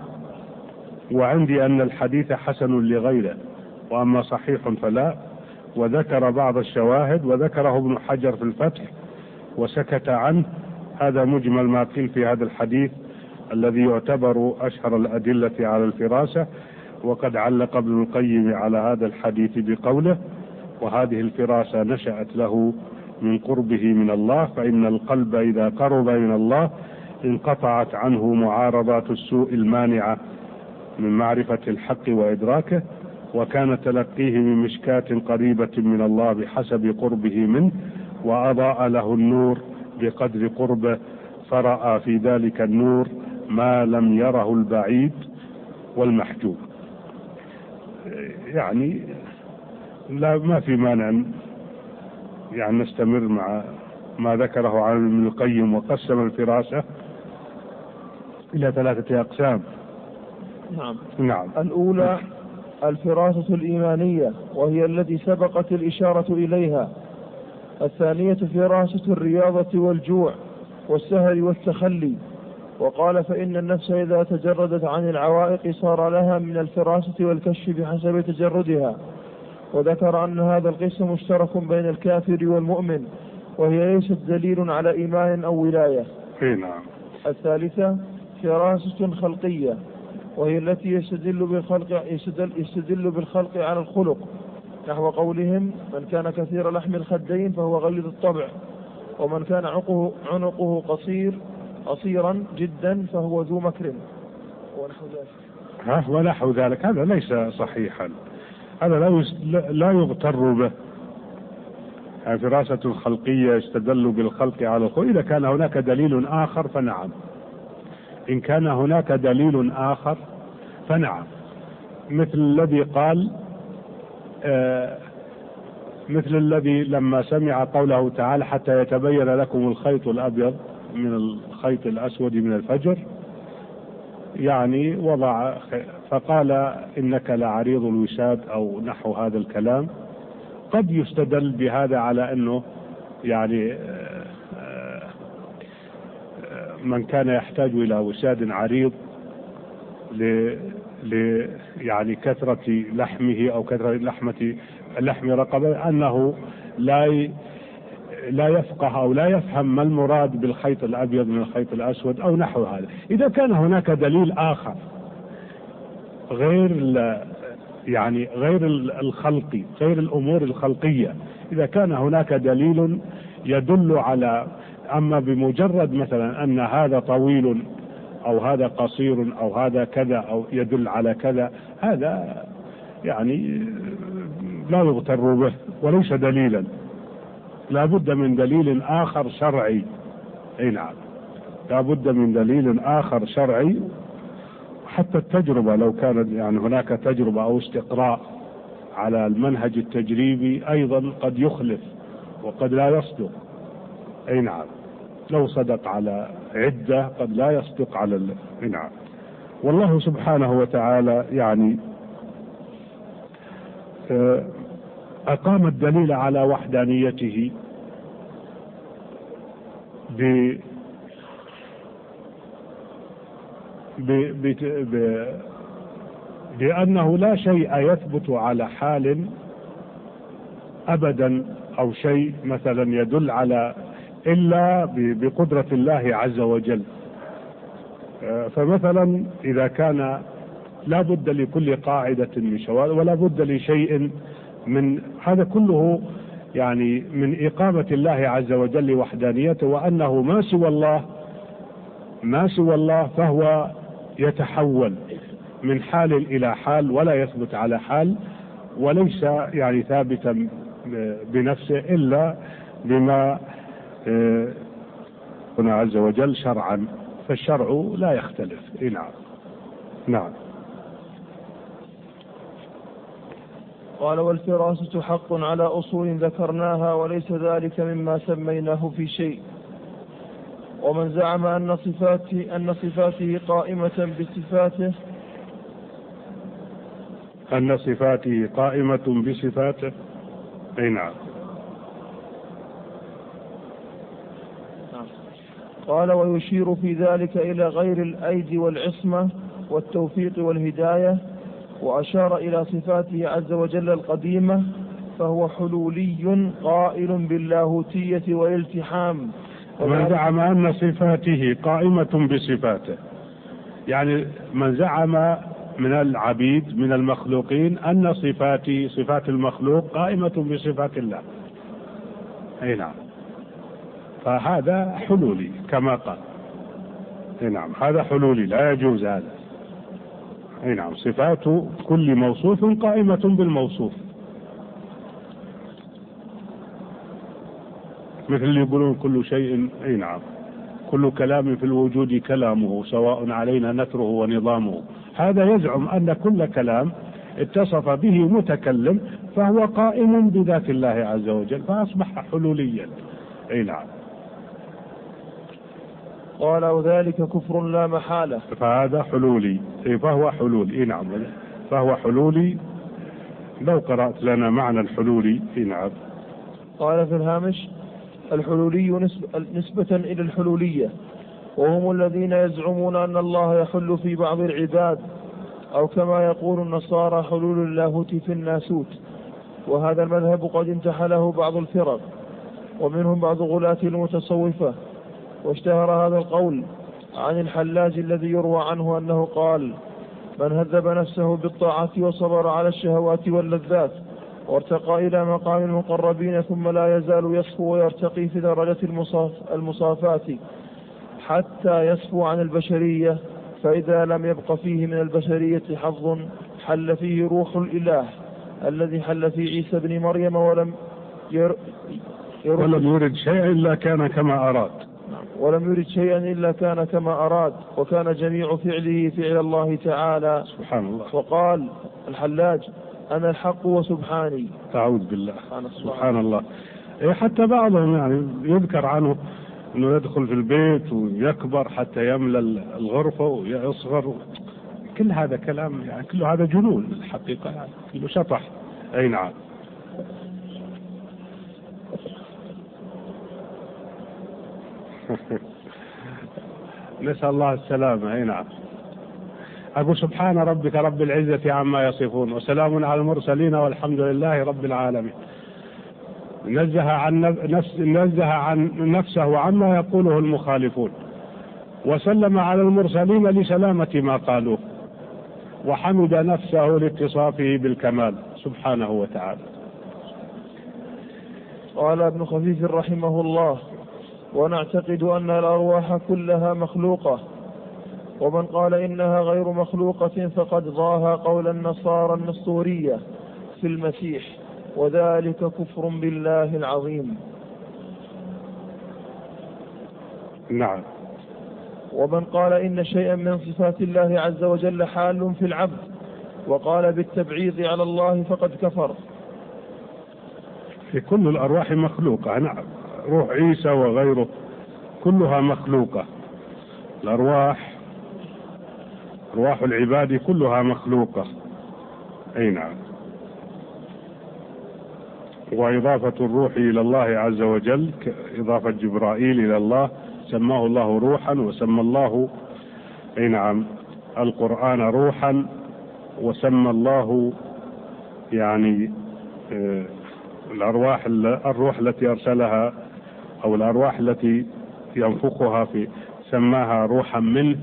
وعندي أن الحديث حسن لغيره، وأما صحيح فلا. وذكر بعض الشواهد، وذكره ابن حجر في الفتح وسكت عنه. هذا مجمل ما قيل في هذا الحديث الذي يعتبر أشهر الأدلة على الفراسة. وقد علق ابن القيم على هذا الحديث بقوله: وهذه الفراسة نشأت له من قربه من الله، فإن القلب إذا قرب من الله انقطعت عنه معارضات السوء المانعة من معرفة الحق وإدراكه، وكان تلقيه من مشكاة قريبة من الله بحسب قربه منه، وأضاء له النور بقدر قربه، فرأى في ذلك النور ما لم يره البعيد والمحجوب. يعني لا، ما في مانع يعني نستمر مع ما ذكره عن ابن القيم. وقسم الفراسة إلى 3 أقسام. نعم. الأولى الفراسة الإيمانية، وهي التي سبقت الإشارة إليها. الثانية فراسة الرياضة والجوع والسهر والتخلي. وقال: فإن النفس إذا تجردت عن العوائق صار لها من الفراسة والكشف بحسب تجردها. وذكر أن هذا القسم مشترك بين الكافر والمؤمن، وهي ليست دليل على إيمان أو ولاية. نعم. الثالثة فراسة خلقية، وهي التي يستدل بالخلق على الخلق، نحو قولهم: من كان كثير لحم الخدين فهو غليظ الطبع، ومن كان عنقه قصيرا جدا فهو ذو مكر، ونحو ذلك. هذا ليس صحيحا، هذا لا يغتر به. يعني فراسة الخلقية يستدل بالخلق على الخلق. إذا كان هناك دليل آخر فنعم، إن كان هناك دليل آخر فنعم، مثل الذي قال مثل الذي لما سمع قوله تعالى: حتى يتبين لكم الخيط الأبيض من الخيط الأسود من الفجر، يعني وضع فقال: إنك لعريض الوساد أو نحو هذا الكلام. قد يستدل بهذا على أنه يعني من كان يحتاج إلى وساد عريض يعني كثرة لحمه أو كثرة لحم رقبه، أنه لا يفقه أو لا يفهم ما المراد بالخيط الأبيض من الخيط الأسود أو نحو هذا. إذا كان هناك دليل آخر غير الخلقي، غير الأمور الخلقية، إذا كان هناك دليل يدل على، أما بمجرد مثلا أن هذا طويل أو هذا قصير أو هذا كذا أو يدل على كذا، هذا يعني لا يغتر به وليس دليلا، لا بد من دليل آخر شرعي. نعم، لا بد من دليل آخر شرعي. حتى التجربة لو كانت يعني هناك تجربة أو استقراء على المنهج التجريبي أيضا قد يخلف وقد لا يصدق. نعم، لو صدق على عدة قد لا يصدق على نعم. والله سبحانه وتعالى يعني أقام الدليل على وحدانيته بأنه لا شيء يثبت على حال أبدا، أو شيء مثلا يدل على إلا بقدرة الله عز وجل. فمثلا إذا كان لا بد لكل قاعدة من شواذ ولا بد لشيء من هذا كله، يعني من إقامة الله عز وجل وحدانيته، وأنه ما سوى الله فهو يتحول من حال إلى حال ولا يثبت على حال، وليس يعني ثابتا بنفسه إلا بما هنا عز وجل شرعا، فالشرع لا يختلف. نعم. نعم. قال: والفراسة حق على أصول ذكرناها، وليس ذلك مما سميناه في شيء. ومن زعم أن صفاته قائمة بصفاته أن صفاته قائمة بصفاته. نعم. قال: ويشير في ذلك إلى غير الأيدي والعصمة والتوفيق والهداية، وأشار إلى صفاته عز وجل القديمة، فهو حلولي قائل باللاهوتية والالتحام. ومن زعم أن صفاته قائمة بصفاته، يعني من زعم من العبيد من المخلوقين أن صفات المخلوق قائمة بصفات الله. نعم، فهذا حلولي كما قال. نعم، هذا حلولي لا يجوز هذا. نعم، صفات كل موصوف قائمة بالموصوف، مثل اللي يقولون كل شيء. نعم، كل كلام في الوجود كلامه، سواء علينا نثره ونظامه. هذا يزعم أن كل كلام اتصف به متكلم فهو قائم بذات الله عز وجل، فأصبح حلوليا. نعم. قال: وذلك كفر لا محالة. فهذا حلولي، فهو حلولي. نعم، فهو حلولي. لو قرأت لنا معنى الحلولي. نعم. قال في الهامش: الحلولي نسبة إلى الحلولية، وهم الذين يزعمون أن الله يحل في بعض العباد، أو كما يقول النصارى حلول اللاهوت في الناسوت. وهذا المذهب قد انتحله بعض الفرق، ومنهم بعض غلاة المتصوفة. واشتهر هذا القول عن الحلاج الذي يروى عنه أنه قال: من هذب نفسه بالطاعة وصبر على الشهوات واللذات وارتقى إلى مقام المقربين، ثم لا يزال يصفو ويرتقي في درجة المصافات حتى يصفو عن البشرية، فإذا لم يبق فيه من البشرية حظ حل فيه روح الإله الذي حل في عيسى بن مريم، ولم يرد شيئا إلا كان كما أراد. ولم يرد شيئا إلا كان كما أراد، وكان جميع فعله فعل الله تعالى. سبحان الله. وقال الحلاج: أنا الحق وسبحاني. تعوذ بالله. سبحان الله. حتى بعضهم يعني يذكر عنه أنه يدخل في البيت ويكبر حتى يملى الغرفة ويصغر. كل هذا كلام، يعني كل هذا جنون الحقيقة، يعني كله شطح. نعم. نسأل الله السلامة. أي نعم. أقول سبحان ربك رب العزة عما يصفون وسلام على المرسلين والحمد لله رب العالمين. نزه عن نفسه عما يقوله المخالفون، وسلم على المرسلين لسلامة ما قالوه، وحمد نفسه لاتصافه بالكمال سبحانه وتعالى. قال ابن خفيف رحمه الله: ونعتقد أن الأرواح كلها مخلوقة، ومن قال إنها غير مخلوقة فقد ضاها قول النصارى النسطورية في المسيح، وذلك كفر بالله العظيم. نعم. ومن قال إن شيئا من صفات الله عز وجل حال في العبد وقال بالتبعيض على الله فقد كفر. في كل الأرواح مخلوقة. نعم. روح عيسى وغيره كلها مخلوقة. الأرواح، أرواح العباد كلها مخلوقة. أي نعم. وإضافة الروح إلى الله عز وجل كإضافة جبرائيل إلى الله، سماه الله روحا، وسمى الله أي نعم القرآن روحا، وسمى الله يعني الروح التي أرسلها أو الأرواح التي ينفخها في سماها روحا منه.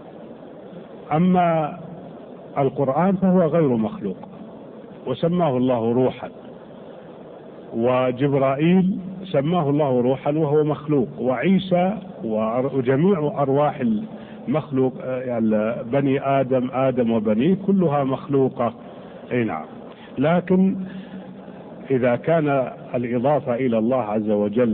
أما القرآن فهو غير مخلوق وسماه الله روحا، وجبرائيل سماه الله روحا وهو مخلوق، وعيسى وجميع أرواح المخلوق يعني بني آدم وبنيه كلها مخلوقة. أي نعم. لكن إذا كان الإضافة إلى الله عز وجل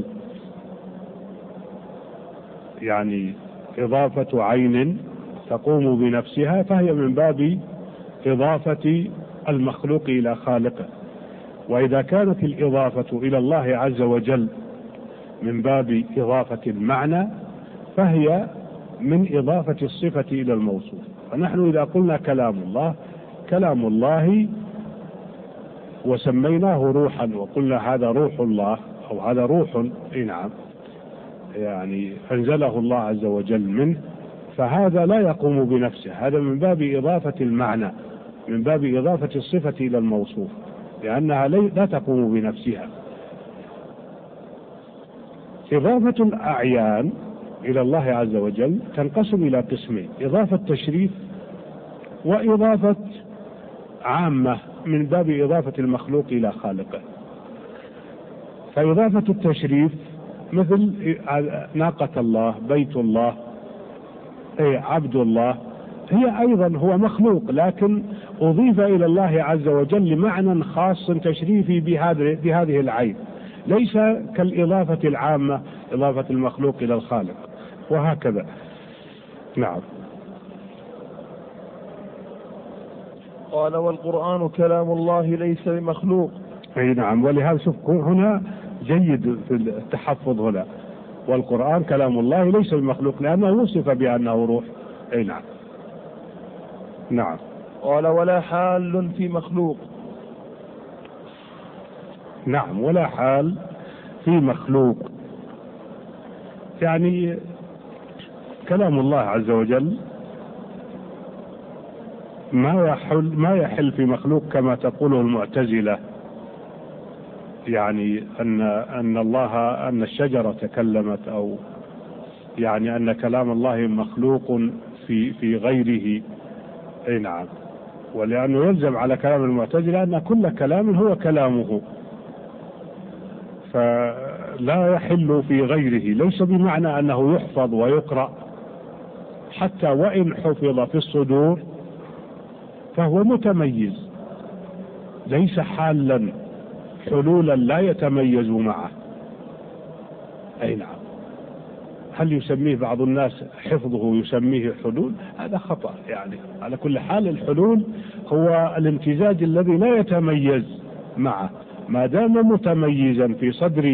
يعني إضافة عين تقوم بنفسها فهي من باب إضافة المخلوق إلى خالقه، وإذا كانت الإضافة إلى الله عز وجل من باب إضافة المعنى فهي من إضافة الصفة إلى الموصوف. فنحن إذا قلنا كلام الله وسميناه روحا وقلنا هذا روح الله أو هذا روح نعم يعني أنزله الله عز وجل منه، فهذا لا يقوم بنفسه، هذا من باب إضافة المعنى، من باب إضافة الصفة إلى الموصوف، لأنها لا تقوم بنفسها. إضافة الأعيان إلى الله عز وجل تنقسم إلى قسمين: إضافة تشريف وإضافة عامة من باب إضافة المخلوق إلى خالقه. فإضافة التشريف مثل ناقة الله، بيت الله، أي عبد الله، هي أيضا هو مخلوق لكن أضيف إلى الله عز وجل لمعنى خاص تشريفي بهذه العين، ليس كالإضافة العامة إضافة المخلوق إلى الخالق، وهكذا. نعم. قال: والقرآن كلام الله ليس بمخلوق. أي نعم. ولهذا شوف هنا جيد في التحفظ هنا: والقرآن كلام الله ليس بمخلوق، لأنه وصف بأنه روح. أي نعم. نعم. قال: ولا حال في مخلوق. نعم. ولا حال في مخلوق، يعني كلام الله عز وجل ما يحل في مخلوق كما تقوله المعتزلة، يعني أن الشجرة تكلمت، أو يعني أن كلام الله مخلوق في غيره. أي نعم. ولأنه يلزم على كلام المعتزلة أن كل كلام هو كلامه، فلا يحل في غيره، ليس بمعنى أنه يحفظ ويقرأ، حتى وإن حفظ في الصدور فهو متميز، ليس حالا حلولا لا يتميز معه. أي نعم. هل يسميه بعض الناس حفظه يسميه حلول؟ هذا خطأ. يعني على كل حال الحلول هو الامتزاج الذي لا يتميز معه، ما دام متميزا في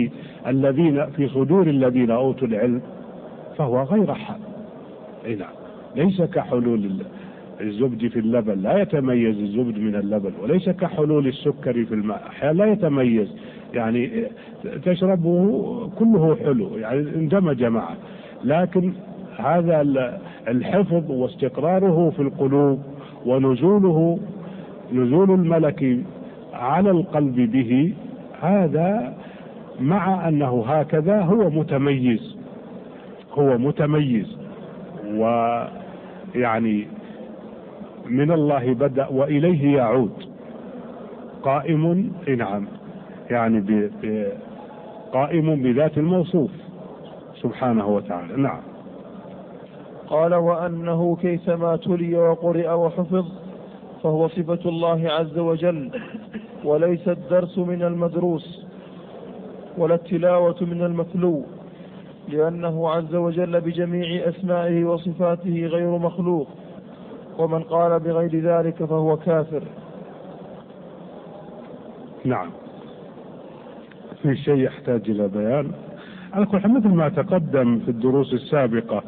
صدور الذين أوتوا العلم فهو غير حال. أي نعم. ليس كحلول الزبد في اللبن، لا يتميز الزبد من اللبن، وليس كحلول السكر في الماء، أحيانا لا يتميز، يعني تشربه كله حلو، يعني اندمج معه. لكن هذا الحفظ واستقراره في القلوب نزول الملك على القلب به، هذا مع أنه هكذا هو متميز ويعني من الله بدأ وإليه يعود، قائم نعم يعني قائم بذات الموصوف سبحانه وتعالى. نعم. قال وأنه كيفما تلي وقرئ وحفظ فهو صفة الله عز وجل، وليس الدرس من المدروس ولا التلاوة من المتلو، لأنه عز وجل بجميع أسمائه وصفاته غير مخلوق، ومن قال بغير ذلك فهو كافر. نعم. في شيء يحتاج إلى بيان على كل حال مثل ما تقدم في الدروس السابقة،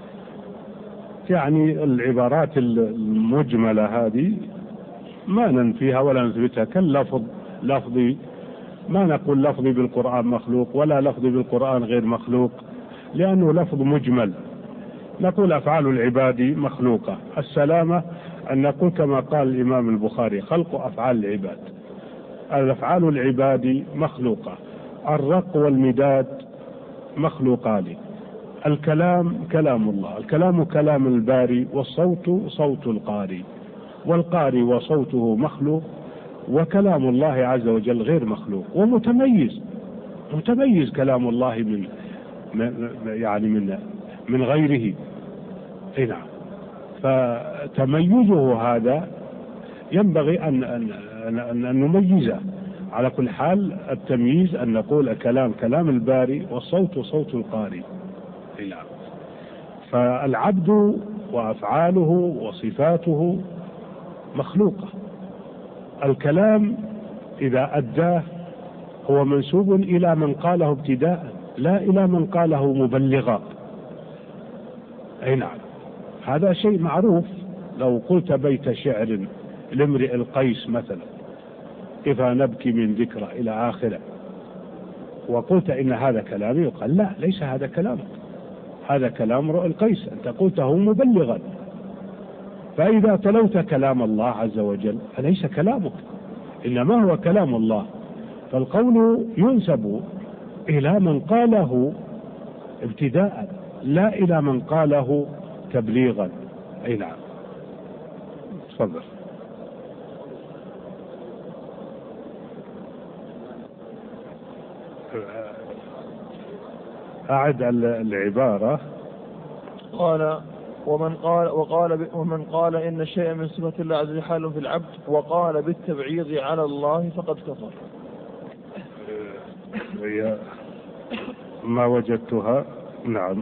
يعني العبارات المجملة هذه ما ننفيها ولا نثبتها، كاللفظ لفظي، ما نقول لفظي بالقرآن مخلوق ولا لفظي بالقرآن غير مخلوق، لأنه لفظ مجمل. نقول أفعال العباد مخلوقة، السلامة أن نقول كما قال الإمام البخاري خلق أفعال العباد، الأفعال العباد مخلوقة، الرق والمداد مخلوقان، الكلام كلام الله، الكلام كلام الباري، والصوت صوت القاري، والقاري وصوته مخلوق، وكلام الله عز وجل غير مخلوق ومتميز كلام الله من غيره. نعم. فتميزه هذا ينبغي أن نميزه. على كل حال التمييز أن نقول الكلام كلام الباري والصوت صوت القاري. نعم. فالعبد وأفعاله وصفاته مخلوقة. الكلام إذا أداه هو منسوب إلى من قاله ابتداء، لا إلى من قاله مبلغا. نعم. هذا شيء معروف. لو قلت بيت شعر لامرئ القيس مثلا، كيف نبكي من ذكرى إلى آخره، وقلت إن هذا كلامي، يقال لا، ليس هذا كلامك، هذا كلام امرئ القيس، أنت قلته مبلغا. فإذا تلوت كلام الله عز وجل فليس كلامك، إنما هو كلام الله. فالقول ينسب إلى من قاله ابتداء، لا إلى من قاله تبليغا. أي نعم. تفضل. أعد العبارة. قال ومن قال إن شيئا من صفة الله عز وجل حال في العبد وقال بالتبعيض على الله فقد كفر. هي ما وجدتها. نعم.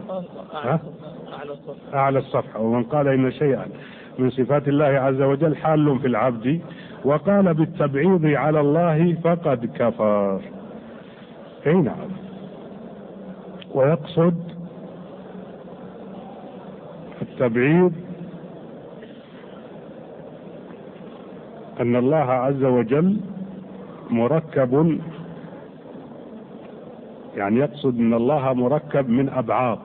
أعلى الصفحة. ومن قال إن شيئا من صفات الله عز وجل حال في العبد وقال بالتبعيض على الله فقد كفر. أي نعم. ويقصد التبعيض أن الله عز وجل مركب، يعني يقصد أن الله مركب من أبعاض،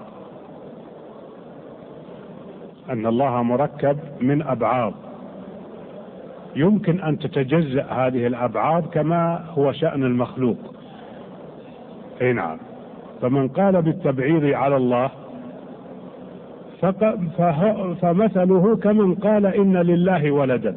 أن الله مركب من أبعاض يمكن أن تتجزأ هذه الأبعاض كما هو شأن المخلوق. أي نعم. فمن قال بالتبعيض على الله فمثله كمن قال إن لله ولدا.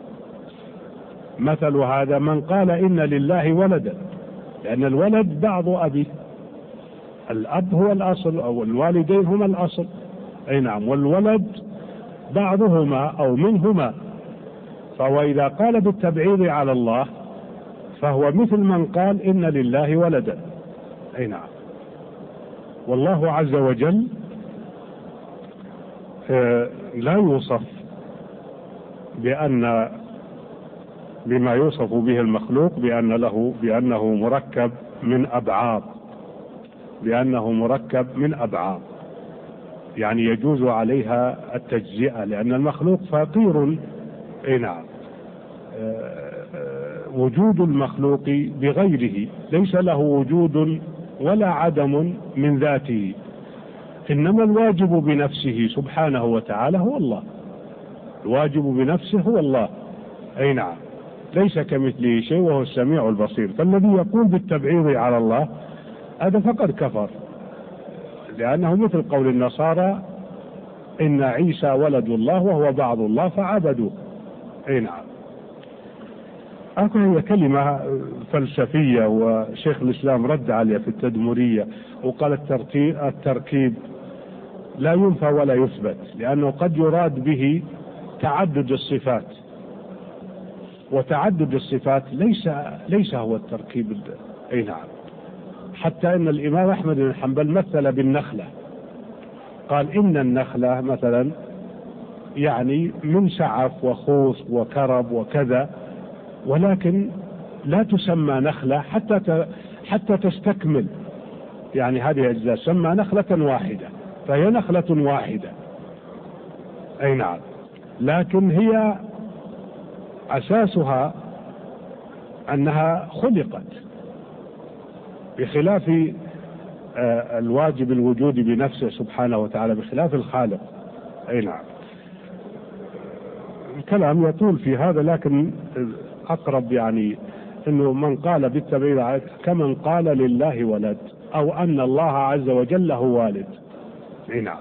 مثل هذا من قال إن لله ولدا، لأن الولد بعض أبيه، الأب هو الأصل أو الوالدين هما الأصل. أي نعم. والولد بعضهما أو منهما. فهو إذا قال بالتبعيض على الله فهو مثل من قال إن لله ولدا. أي نعم. والله عز وجل لا يوصف بما يوصف به المخلوق بأنه مركب من أبعاض، يعني يجوز عليها التجزئة، لأن المخلوق فقير. أي نعم. وجود المخلوق بغيره ليس له وجود ولا عدم من ذاته. إنما الواجب بنفسه سبحانه وتعالى هو الله، الواجب بنفسه هو الله. أي نعم، ليس كمثله شيء وهو السميع البصير. فالذي يقول بالتبعيض على الله هذا فقد كفر، لأنه مثل قول النصارى إن عيسى ولد الله وهو بعض الله فعبدوه. أي نعم. هي كلمة فلسفية، وشيخ الإسلام رد عليها في التدمرية وقال التركيب لا ينفى ولا يثبت، لأنه قد يراد به تعدد الصفات، وتعدد الصفات ليس هو التركيب. أي نعم. حتى إن الإمام أحمد بن حنبل مثل بالنخلة، قال إن النخلة مثلا يعني من سعف وخوص وكرب وكذا، ولكن لا تسمى نخلة حتى تستكمل يعني هذه الأجزاء، سمى نخلة واحدة فهي نخلة واحدة. أي نعم. لكن هي أساسها أنها خلقت، بخلاف الواجب الوجود بنفسه سبحانه وتعالى، بخلاف الخالق. أي نعم. الكلام يطول في هذا، لكن أقرب يعني أنه من قال بالتبعيض كمن قال لله ولد، أو أن الله عز وجل له والد. أي نعم.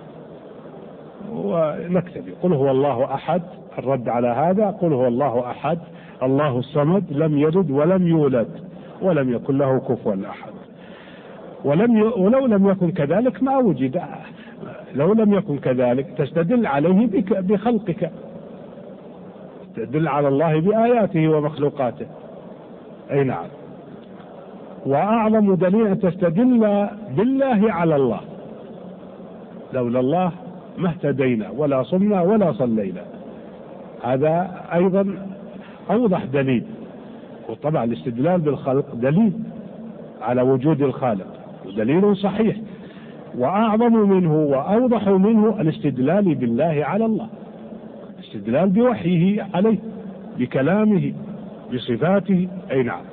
ونكتفي. قل هو الله أحد، الرد على هذا قل هو الله أحد الله الصمد لم يلد ولم يولد ولم يكن له كفوا أحد. ولو لم يكن كذلك ما وجد. لو لم يكن كذلك تستدل عليه بخلقك، تدل على الله بآياته ومخلوقاته. أي نعم. وأعظم دليل أن تستدل بالله على الله، لولا الله ما اهتدينا ولا صمنا ولا صلينا. هذا أيضا أوضح دليل. وطبعا الاستدلال بالخلق دليل على وجود الخالق، دليل صحيح. وأعظم منه وأوضح منه الاستدلال بالله على الله، استدلال بوحيه عليه، بكلامه، بصفاته. أي نعم.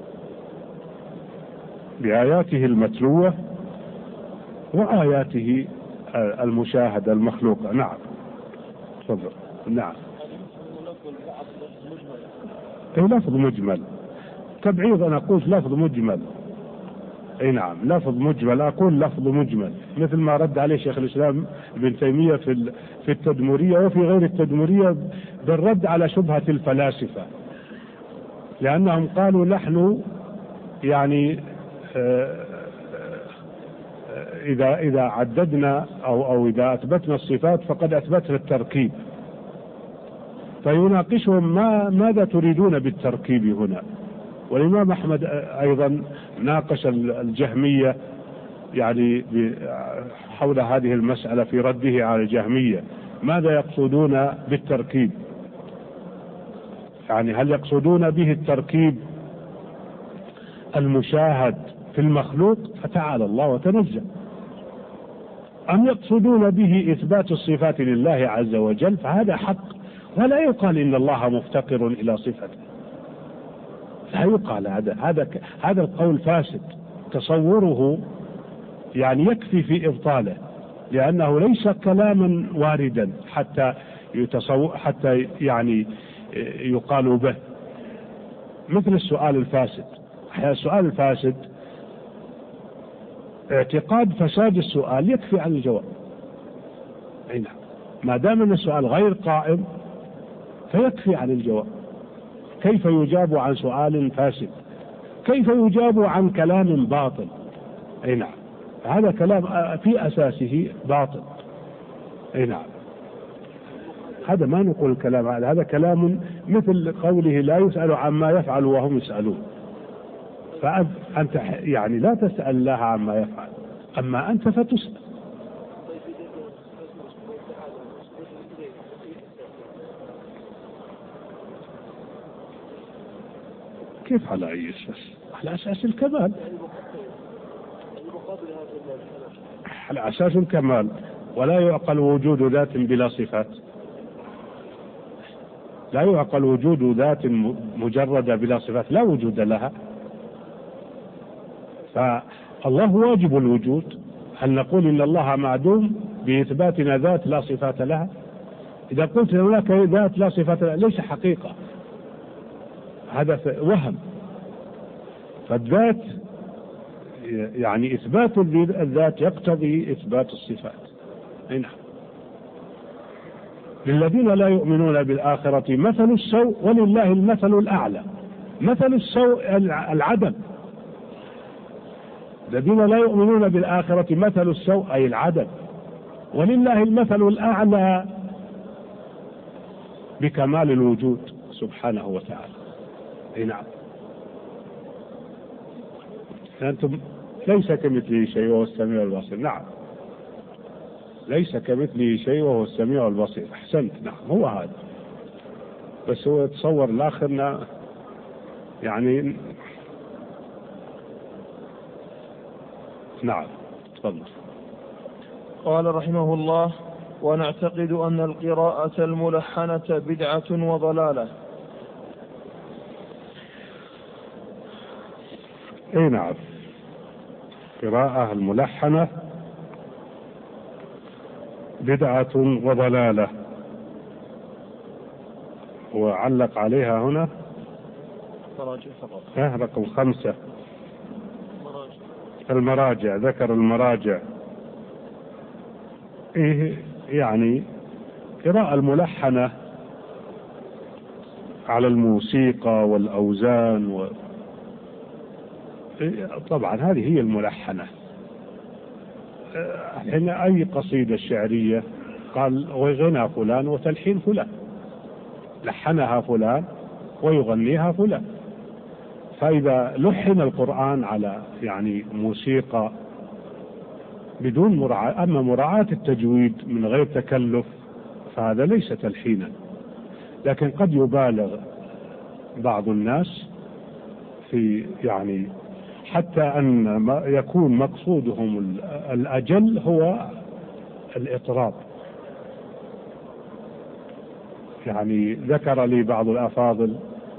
بآياته المتلوة وآياته المشاهدة المخلوقة. نعم. تفضل. نعم. لفظ مجمل. تبعيض أنا أقول لفظ مجمل. أي نعم، لفظ مجمل. أقول لفظ مجمل مثل ما رد عليه شيخ الإسلام ابن تيمية في التدمرية وفي غير التدمرية، بالرد على شبهة الفلاسفة، لأنهم قالوا نحن يعني إذا عددنا أو إذا أثبتنا الصفات فقد أثبتنا التركيب. فيناقشهم ماذا تريدون بالتركيب هنا. والإمام أحمد أيضا ناقش الجهمية يعني حول هذه المسألة في رده على الجهمية، ماذا يقصدون بالتركيب؟ يعني هل يقصدون به التركيب المشاهد في المخلوق فتعالى الله وتنزه، أم يقصدون به إثبات الصفات لله عز وجل؟ فهذا حق، ولا يقال إن الله مفتقر إلى صفته، لا يقال هذا القول فاسد. تصوره يعني يكفي في إبطاله، لأنه ليس كلاما واردا حتى يعني يقال به. مثل السؤال الفاسد. السؤال الفاسد اعتقاد فساد السؤال يكفي عن الجواب. نعم. ما دام أن السؤال غير قائم فيكفي عن الجواب. كيف يجاب عن سؤال فاسد؟ كيف يجاب عن كلام باطل؟ أي نعم. هذا كلام في أساسه باطل. أي نعم. هذا ما نقول الكلام هذا كلام مثل قوله لا يسأل عما يفعل وهم يسألون. فأنت يعني لا تسأل الله عما يفعل، أما أنت فتسأل. كيف على أي أساس؟ على أساس الكمال، على أساس الكمال. ولا يعقل وجود ذات بلا صفات، لا يعقل وجود ذات مجردة بلا صفات، لا وجود لها. فالله واجب الوجود، هل نقول إن الله معدوم بإثباتنا ذات لا صفات لها؟ إذا قلت هناك ذات لا صفات لها ليس حقيقة، هذا وهم. فالذات يعني إثبات الذات يقتضي إثبات الصفات. نعم. للذين لا يؤمنون بالآخرة مثل السوء ولله المثل الأعلى. مثل السوء العدم. الذين لا يؤمنون بالآخرة مثل السوء أي العدم، ولله المثل الأعلى بكمال الوجود سبحانه وتعالى. نعم. أنتم ليس كمثله شيء وهو السميع البصير. نعم، ليس كمثله شيء وهو السميع البصير. أحسنت. نعم، هو هذا. بس هو يتصور الآخرنا يعني. نعم، تفضل. قال رحمه الله: ونعتقد أن القراءة الملحنة بدعة وضلالة. اي نعم، قراءة الملحنة بدعة وضلالة. وعلق عليها هنا رقم 5 المراجع. ذكر المراجع. إيه يعني قراءة الملحنة على الموسيقى والأوزان طبعا هذه هي الملحنة. حين أي قصيدة شعرية قال وغنى فلان وتلحين فلان، لحنها فلان ويغنيها فلان. فإذا لحن القرآن على يعني موسيقى بدون مراعاة، أما مراعاة التجويد من غير تكلف فهذا ليس تلحينا. لكن قد يبالغ بعض الناس في يعني حتى أن ما يكون مقصودهم الأجل هو الإطراب. يعني ذكر لي بعض الأفاضل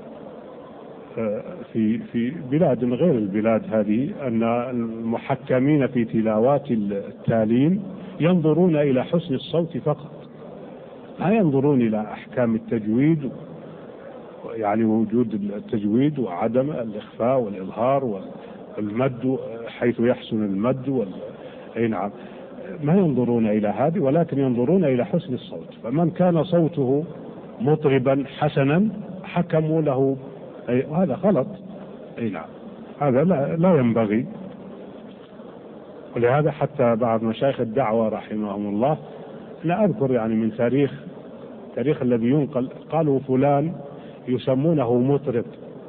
في بلاد غير البلاد هذه أن المحكمين في تلاوات التالين ينظرون إلى حسن الصوت فقط، لا ينظرون إلى أحكام التجويد، يعني وجود التجويد وعدم الإخفاء والإظهار والمد حيث يحسن المد أي نعم، ما ينظرون إلى هذه، ولكن ينظرون إلى حسن الصوت. فمن كان صوته مطربا حسنا حكموا له هذا غلط. أي نعم، هذا لا ينبغي. ولهذا حتى بعض مشايخ الدعوة رحمهم الله، لا أذكر يعني من تاريخ الذي ينقل، قالوا فلان يسمونه مطرب.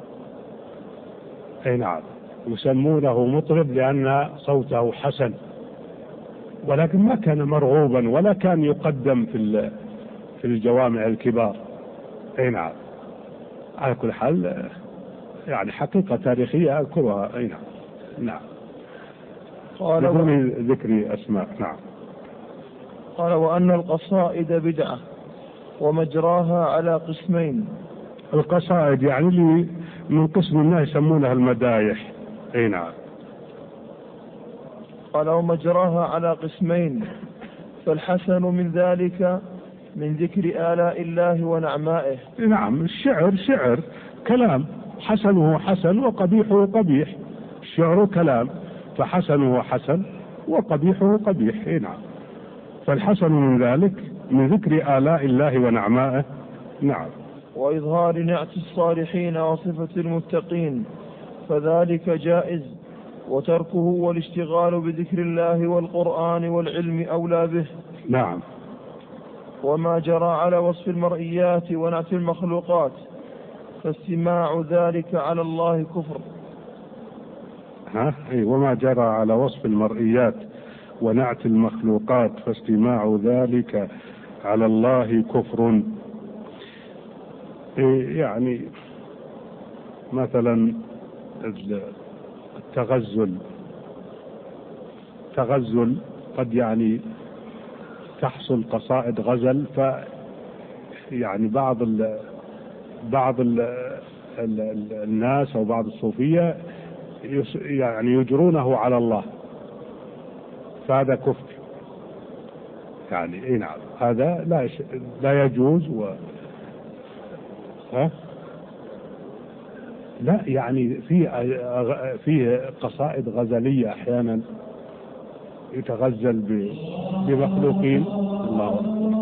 أي نعم، يسمونه مطرب لأن صوته حسن، ولكن ما كان مرغوبا ولا كان يقدم في الجوامع الكبار. أي نعم، على كل حال يعني حقيقة تاريخية أذكرها. أي نعم. نعم. بدون ذكر أسماء. نعم. قال: وأن القصائد بدعة ومجراها على قسمين. القصائد يعني اللي من قسم الناس يسمونها المدايح. أي نعم. قال: ومجراها على قسمين، فالحسن من ذلك من ذكر آلاء الله ونعمائه. نعم، الشعر شعر كلام، حسنه حسن وقبيحه قبيح. الشعر كلام، فحسنه حسن وقبيحه قبيح. نعم. فالحسن من ذلك من ذكر آلاء الله ونعمائه. نعم. وإظهار نعت الصالحين وصفة المتقين، فذلك جائز، وتركه والاشتغال بذكر الله والقرآن والعلم أولى به. نعم. وما جرى على وصف المرئيات ونعت المخلوقات فاستماع ذلك على الله كفر. وما جرى على وصف المرئيات ونعت المخلوقات فاستماع ذلك على الله كفر. يعني مثلا التغزل قد يعني تحصل قصائد غزل، يعني بعض الناس أو بعض الصوفية يعني يجرونه على الله، فهذا كفر يعني. اي نعم، هذا لا يجوز. لا يعني في قصائد غزلية أحيانا يتغزل بمخلوقين. الله أكبر.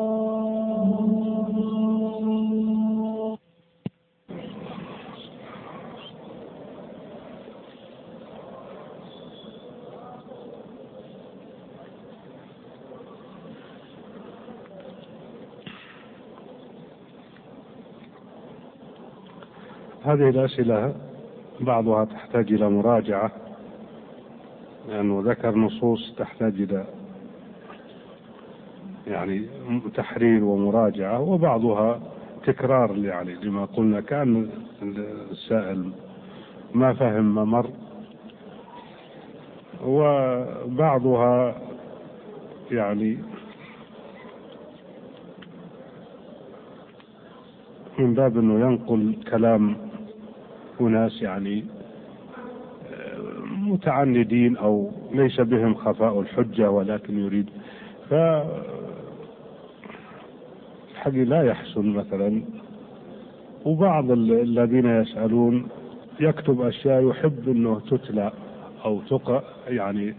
هذه الأسئلة بعضها تحتاج إلى مراجعة، لأنه ذكر نصوص تحتاج إلى يعني تحرير ومراجعة، وبعضها تكرار يعني لما قلنا، كان السائل ما فهم ما مر، وبعضها يعني من باب أنه ينقل كلام أناس يعني متعندين أو ليس بهم خفاء الحجة ولكن يريد، فالحقيقة لا يحسن مثلا. وبعض الذين يسألون يكتب أشياء يحب أنه تتلى أو تقرأ يعني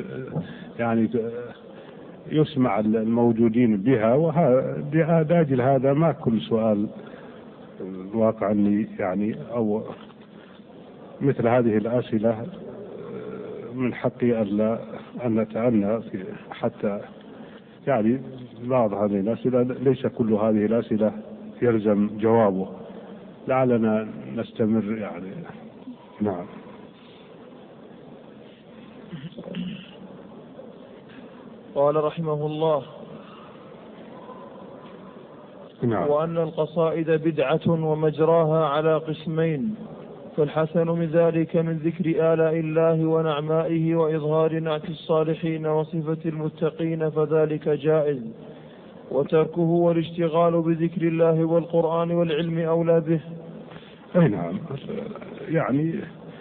يسمع الموجودين بها، لأجل هذا ما كل سؤال الواقع أني يعني أو مثل هذه الأسئلة من حقي أن نتأنى في حتى يعني بعض هذه الأسئلة ليس كل هذه الأسئلة يلزم جوابه، لعلنا نستمر يعني. نعم. قال رحمه الله: نعم. وأن القصائد بدعة ومجراها على قسمين، فالحسن من ذلك من ذكر آلاء الله ونعمائه وإظهار نعت الصالحين وصفة المتقين فذلك جائز، وتركه والاشتغال بذكر الله والقرآن والعلم أولى به. أي نعم. يعني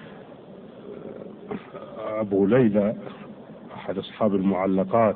أبو ليلى أحد أصحاب المعلقات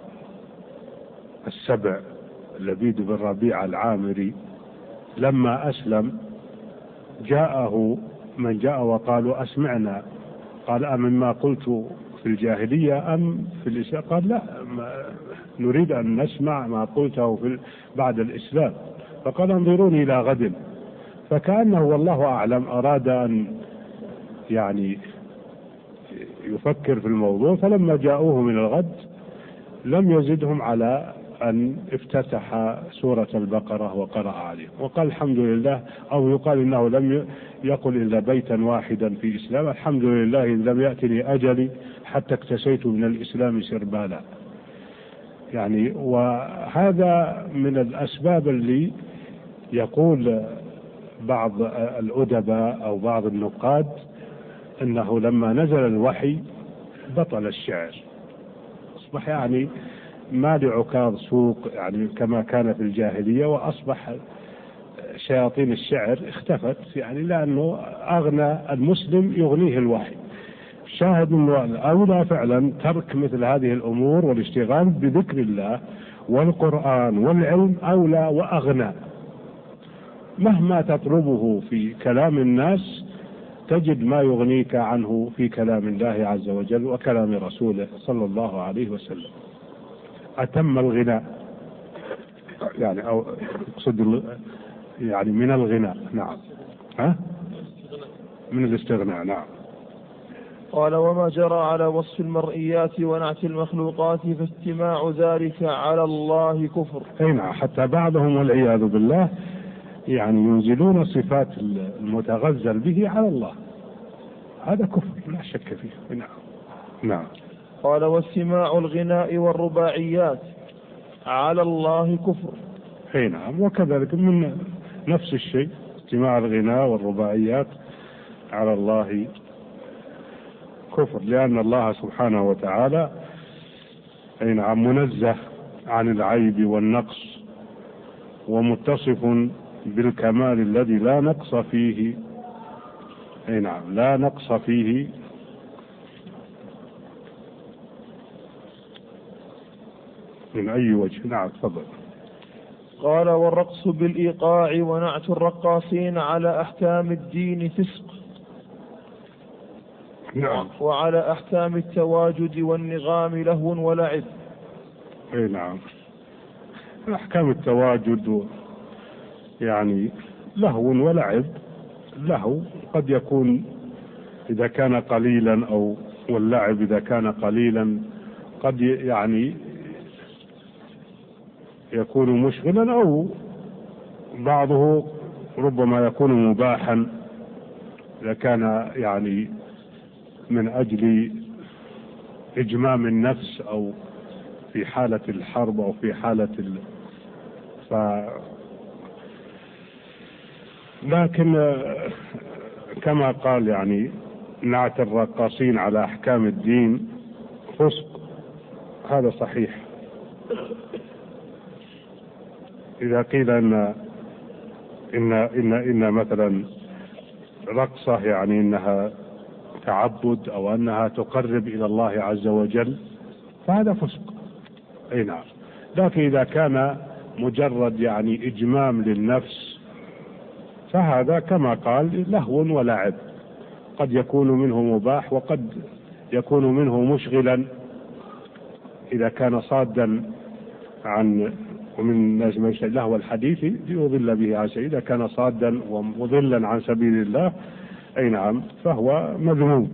السبع لبيد بن ربيعة العامري لما أسلم جاءه من جاء وقالوا أسمعنا، قال أمما قلت في الجاهلية أم في الإسلام؟ قال لا، نريد أن نسمع ما قلته بعد الإسلام. فقال انظروني إلى غد. فكأنه والله أعلم أراد أن يعني يفكر في الموضوع، فلما جاءوه من الغد لم يزدهم على أن افتتح سورة البقرة وقرأ عليه وقال الحمد لله، أو يقال إنه لم يقل إلا بيتا واحدا في إسلام: الحمد لله إن لم يأتني أجلي حتى اكتسيت من الإسلام سربالا. يعني وهذا من الأسباب اللي يقول بعض الأدباء أو بعض النقاد أنه لما نزل الوحي بطل الشعر، أصبح يعني ما لعكاظ سوق يعني كما كان في الجاهلية، وأصبح شياطين الشعر اختفت يعني، لأنه أغنى المسلم يغنيه الوحي. شاهد أولى فعلا ترك مثل هذه الأمور والاشتغال بذكر الله والقرآن والعلم أولى وأغنى. مهما تطلبه في كلام الناس تجد ما يغنيك عنه في كلام الله عز وجل وكلام رسوله صلى الله عليه وسلم. أتم الغناء يعني أو اقصد يعني من الغناء. نعم. من الاستغناء. نعم. قال: وما جرى على وصف المرئيات ونعت المخلوقات فاستماع ذلك على الله كفر. أي نعم. حتى بعضهم والعياذ بالله يعني ينزلون صفات المتغزل به على الله، هذا كفر لا شك فيه. نعم. نعم. قال: واستماع الغناء والرباعيات على الله كفر. أي نعم. وكذلك من نفس الشيء استماع الغناء والرباعيات على الله كفر، لأن الله سبحانه وتعالى أي نعم منزه عن العيب والنقص ومتصف بالكمال الذي لا نقص فيه. أي نعم لا نقص فيه. من أي وجه؟ نعم تفضل. قال: والرقص بالإيقاع ونعت الرقاصين على أحكام الدين فسق. نعم. وعلى أحكام التواجد والنغام لهو ولعب. أي نعم. أحكام التواجد يعني لهو ولعب. لهو قد يكون إذا كان قليلا، أو واللعب إذا كان قليلا قد يعني يكون مشغلا، أو بعضه ربما يكون مباحا إذا كان يعني من أجل إجمام النفس، أو في حالة الحرب، أو في حالة لكن كما قال يعني نعت الرقاصين على أحكام الدين فسق، هذا صحيح. إذا قيل إن مثلا رقصة يعني إنها تعبد، أو أنها تقرب إلى الله عز وجل، فهذا فسق. أي نعم. لكن إذا كان مجرد يعني إجمام للنفس فهذا كما قال لهو ولعب، قد يكون منه مباح وقد يكون منه مشغلا إذا كان صادا عن، ومن لهو الحديث ليضل به عن سبيل، إذا كان صادا ومضلا عن سبيل الله أي نعم فهو مذموم.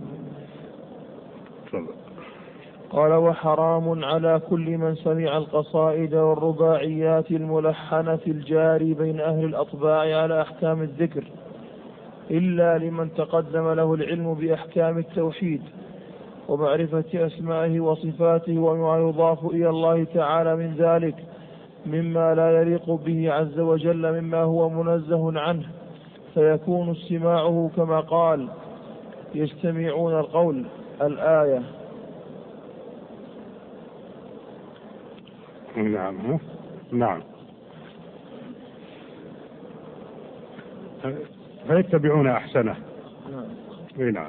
قال: وحرام على كل من سمع القصائد والرباعيات الملحنة الجاري بين أهل الأطباع على أحكام الذكر، إلا لمن تقدم له العلم بأحكام التوحيد ومعرفة أسمائه وصفاته وما يضاف إلى الله تعالى من ذلك مما لا يليق به عز وجل مما هو منزه عنه، فيكون استماعه كما قال: يستمعون القول، الآية. نعم. نعم. فيتبعون أحسنه. نعم.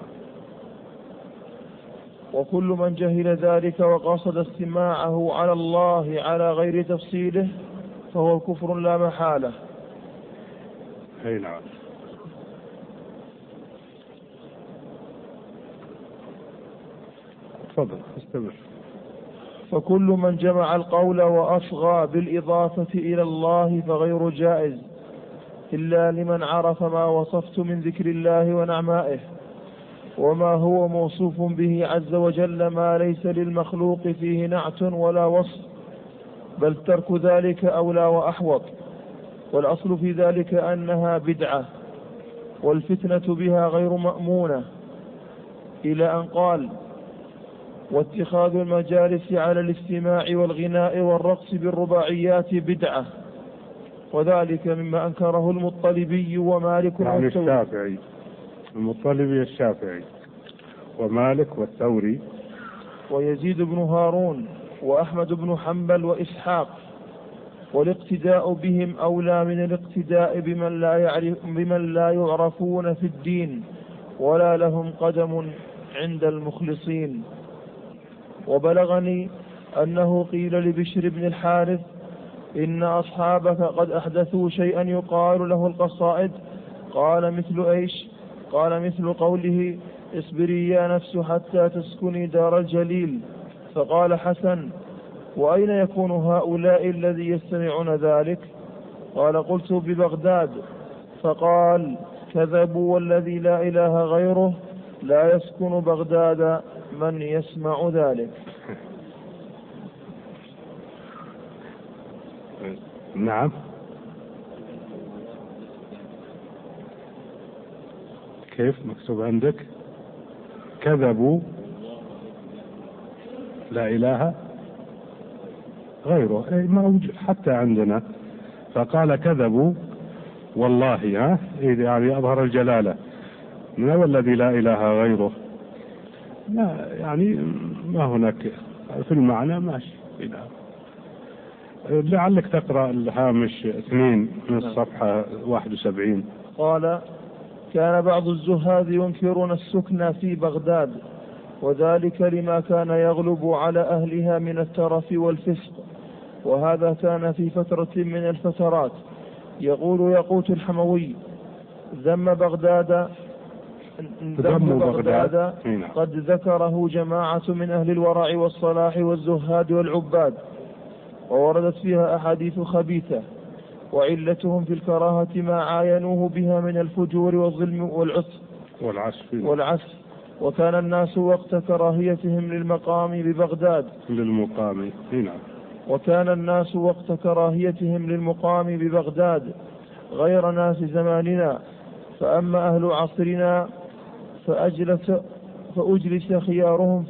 وكل من جهل ذلك وقصد استماعه على الله على غير تفصيله فهو كفر لا محالة. أي نعم. تفضل استمر. فكل من جمع القول وأصغى بالإضافة إلى الله فغير جائز، إلا لمن عرف ما وصفت من ذكر الله ونعمائه وما هو موصوف به عز وجل ما ليس للمخلوق فيه نعت ولا وصف، بل ترك ذلك أولى وأحوط. والأصل في ذلك أنها بدعة، والفتنة بها غير مأمونة، إلى أن قال: واتخاذ المجالس على الاستماع والغناء والرقص بالرباعيات بدعة، وذلك مما أنكره المطلبي ومالك يعني والثوري. الشافعي، المطلبي الشافعي ومالك والثوري ويزيد بن هارون وأحمد بن حنبل وإسحاق. والاقتداء بهم أولى من الاقتداء بمن لا يعرفون في الدين ولا لهم قدم عند المخلصين. وبلغني أنه قيل لبشر بن الحارث: إن أصحابك قد أحدثوا شيئا يقال له القصائد. قال: مثل إيش؟ قال: مثل قوله: اصبري يا نفس حتى تسكني دار الجليل. فقال حسن: وأين يكون هؤلاء الذي يستمعون ذلك؟ قال: قلت: ببغداد. فقال: كذبوا والذي لا إله غيره لا يسكن بغداد من يسمع ذلك. نعم. كيف مكتوب عندك؟ كذبوا لا إله غيره، ما موجود حتى عندنا. فقال: كذبوا والله، يعني أظهر الجلالة، من هو الذي لا إله غيره؟ لا يعني ما هناك في المعنى ماشي. لعلك تقرأ الهامش 2 من الصفحة 71. قال: كان بعض الزهاد ينكرون السكن في بغداد، وذلك لما كان يغلب على أهلها من الترف والفسق، وهذا كان في فترة من الفترات. يقول يقوت الحموي: ذم بغداد قد ذكره جماعة من أهل الورع والصلاح والزهاد والعباد، ووردت فيها أحاديث خبيثة، وعلتهم في الكراهة ما عاينوه بها من الفجور والظلم والعسف. وكان الناس وقت كراهيتهم للمقام ببغداد غير ناس زماننا. فأما أهل عصرنا فأجلس خيارهم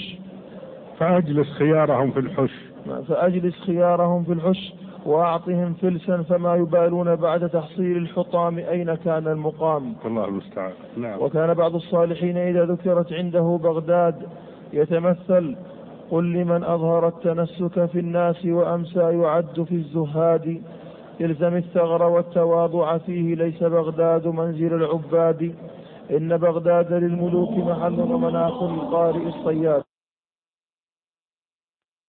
في الحش وأعطهم فلسا فما يبالون بعد تحصيل الحطام أين كان المقام. الله المستعان. نعم. وكان بعض الصالحين إذا ذكرت عنده بغداد يتمثل: قل لمن أظهر التنسك في الناس وأمسى يعد في الزهاد، يلزم الثغر والتواضع فيه، ليس بغداد منزل العباد، إن بغداد للملوك محل ومناخ القارئ الصياد.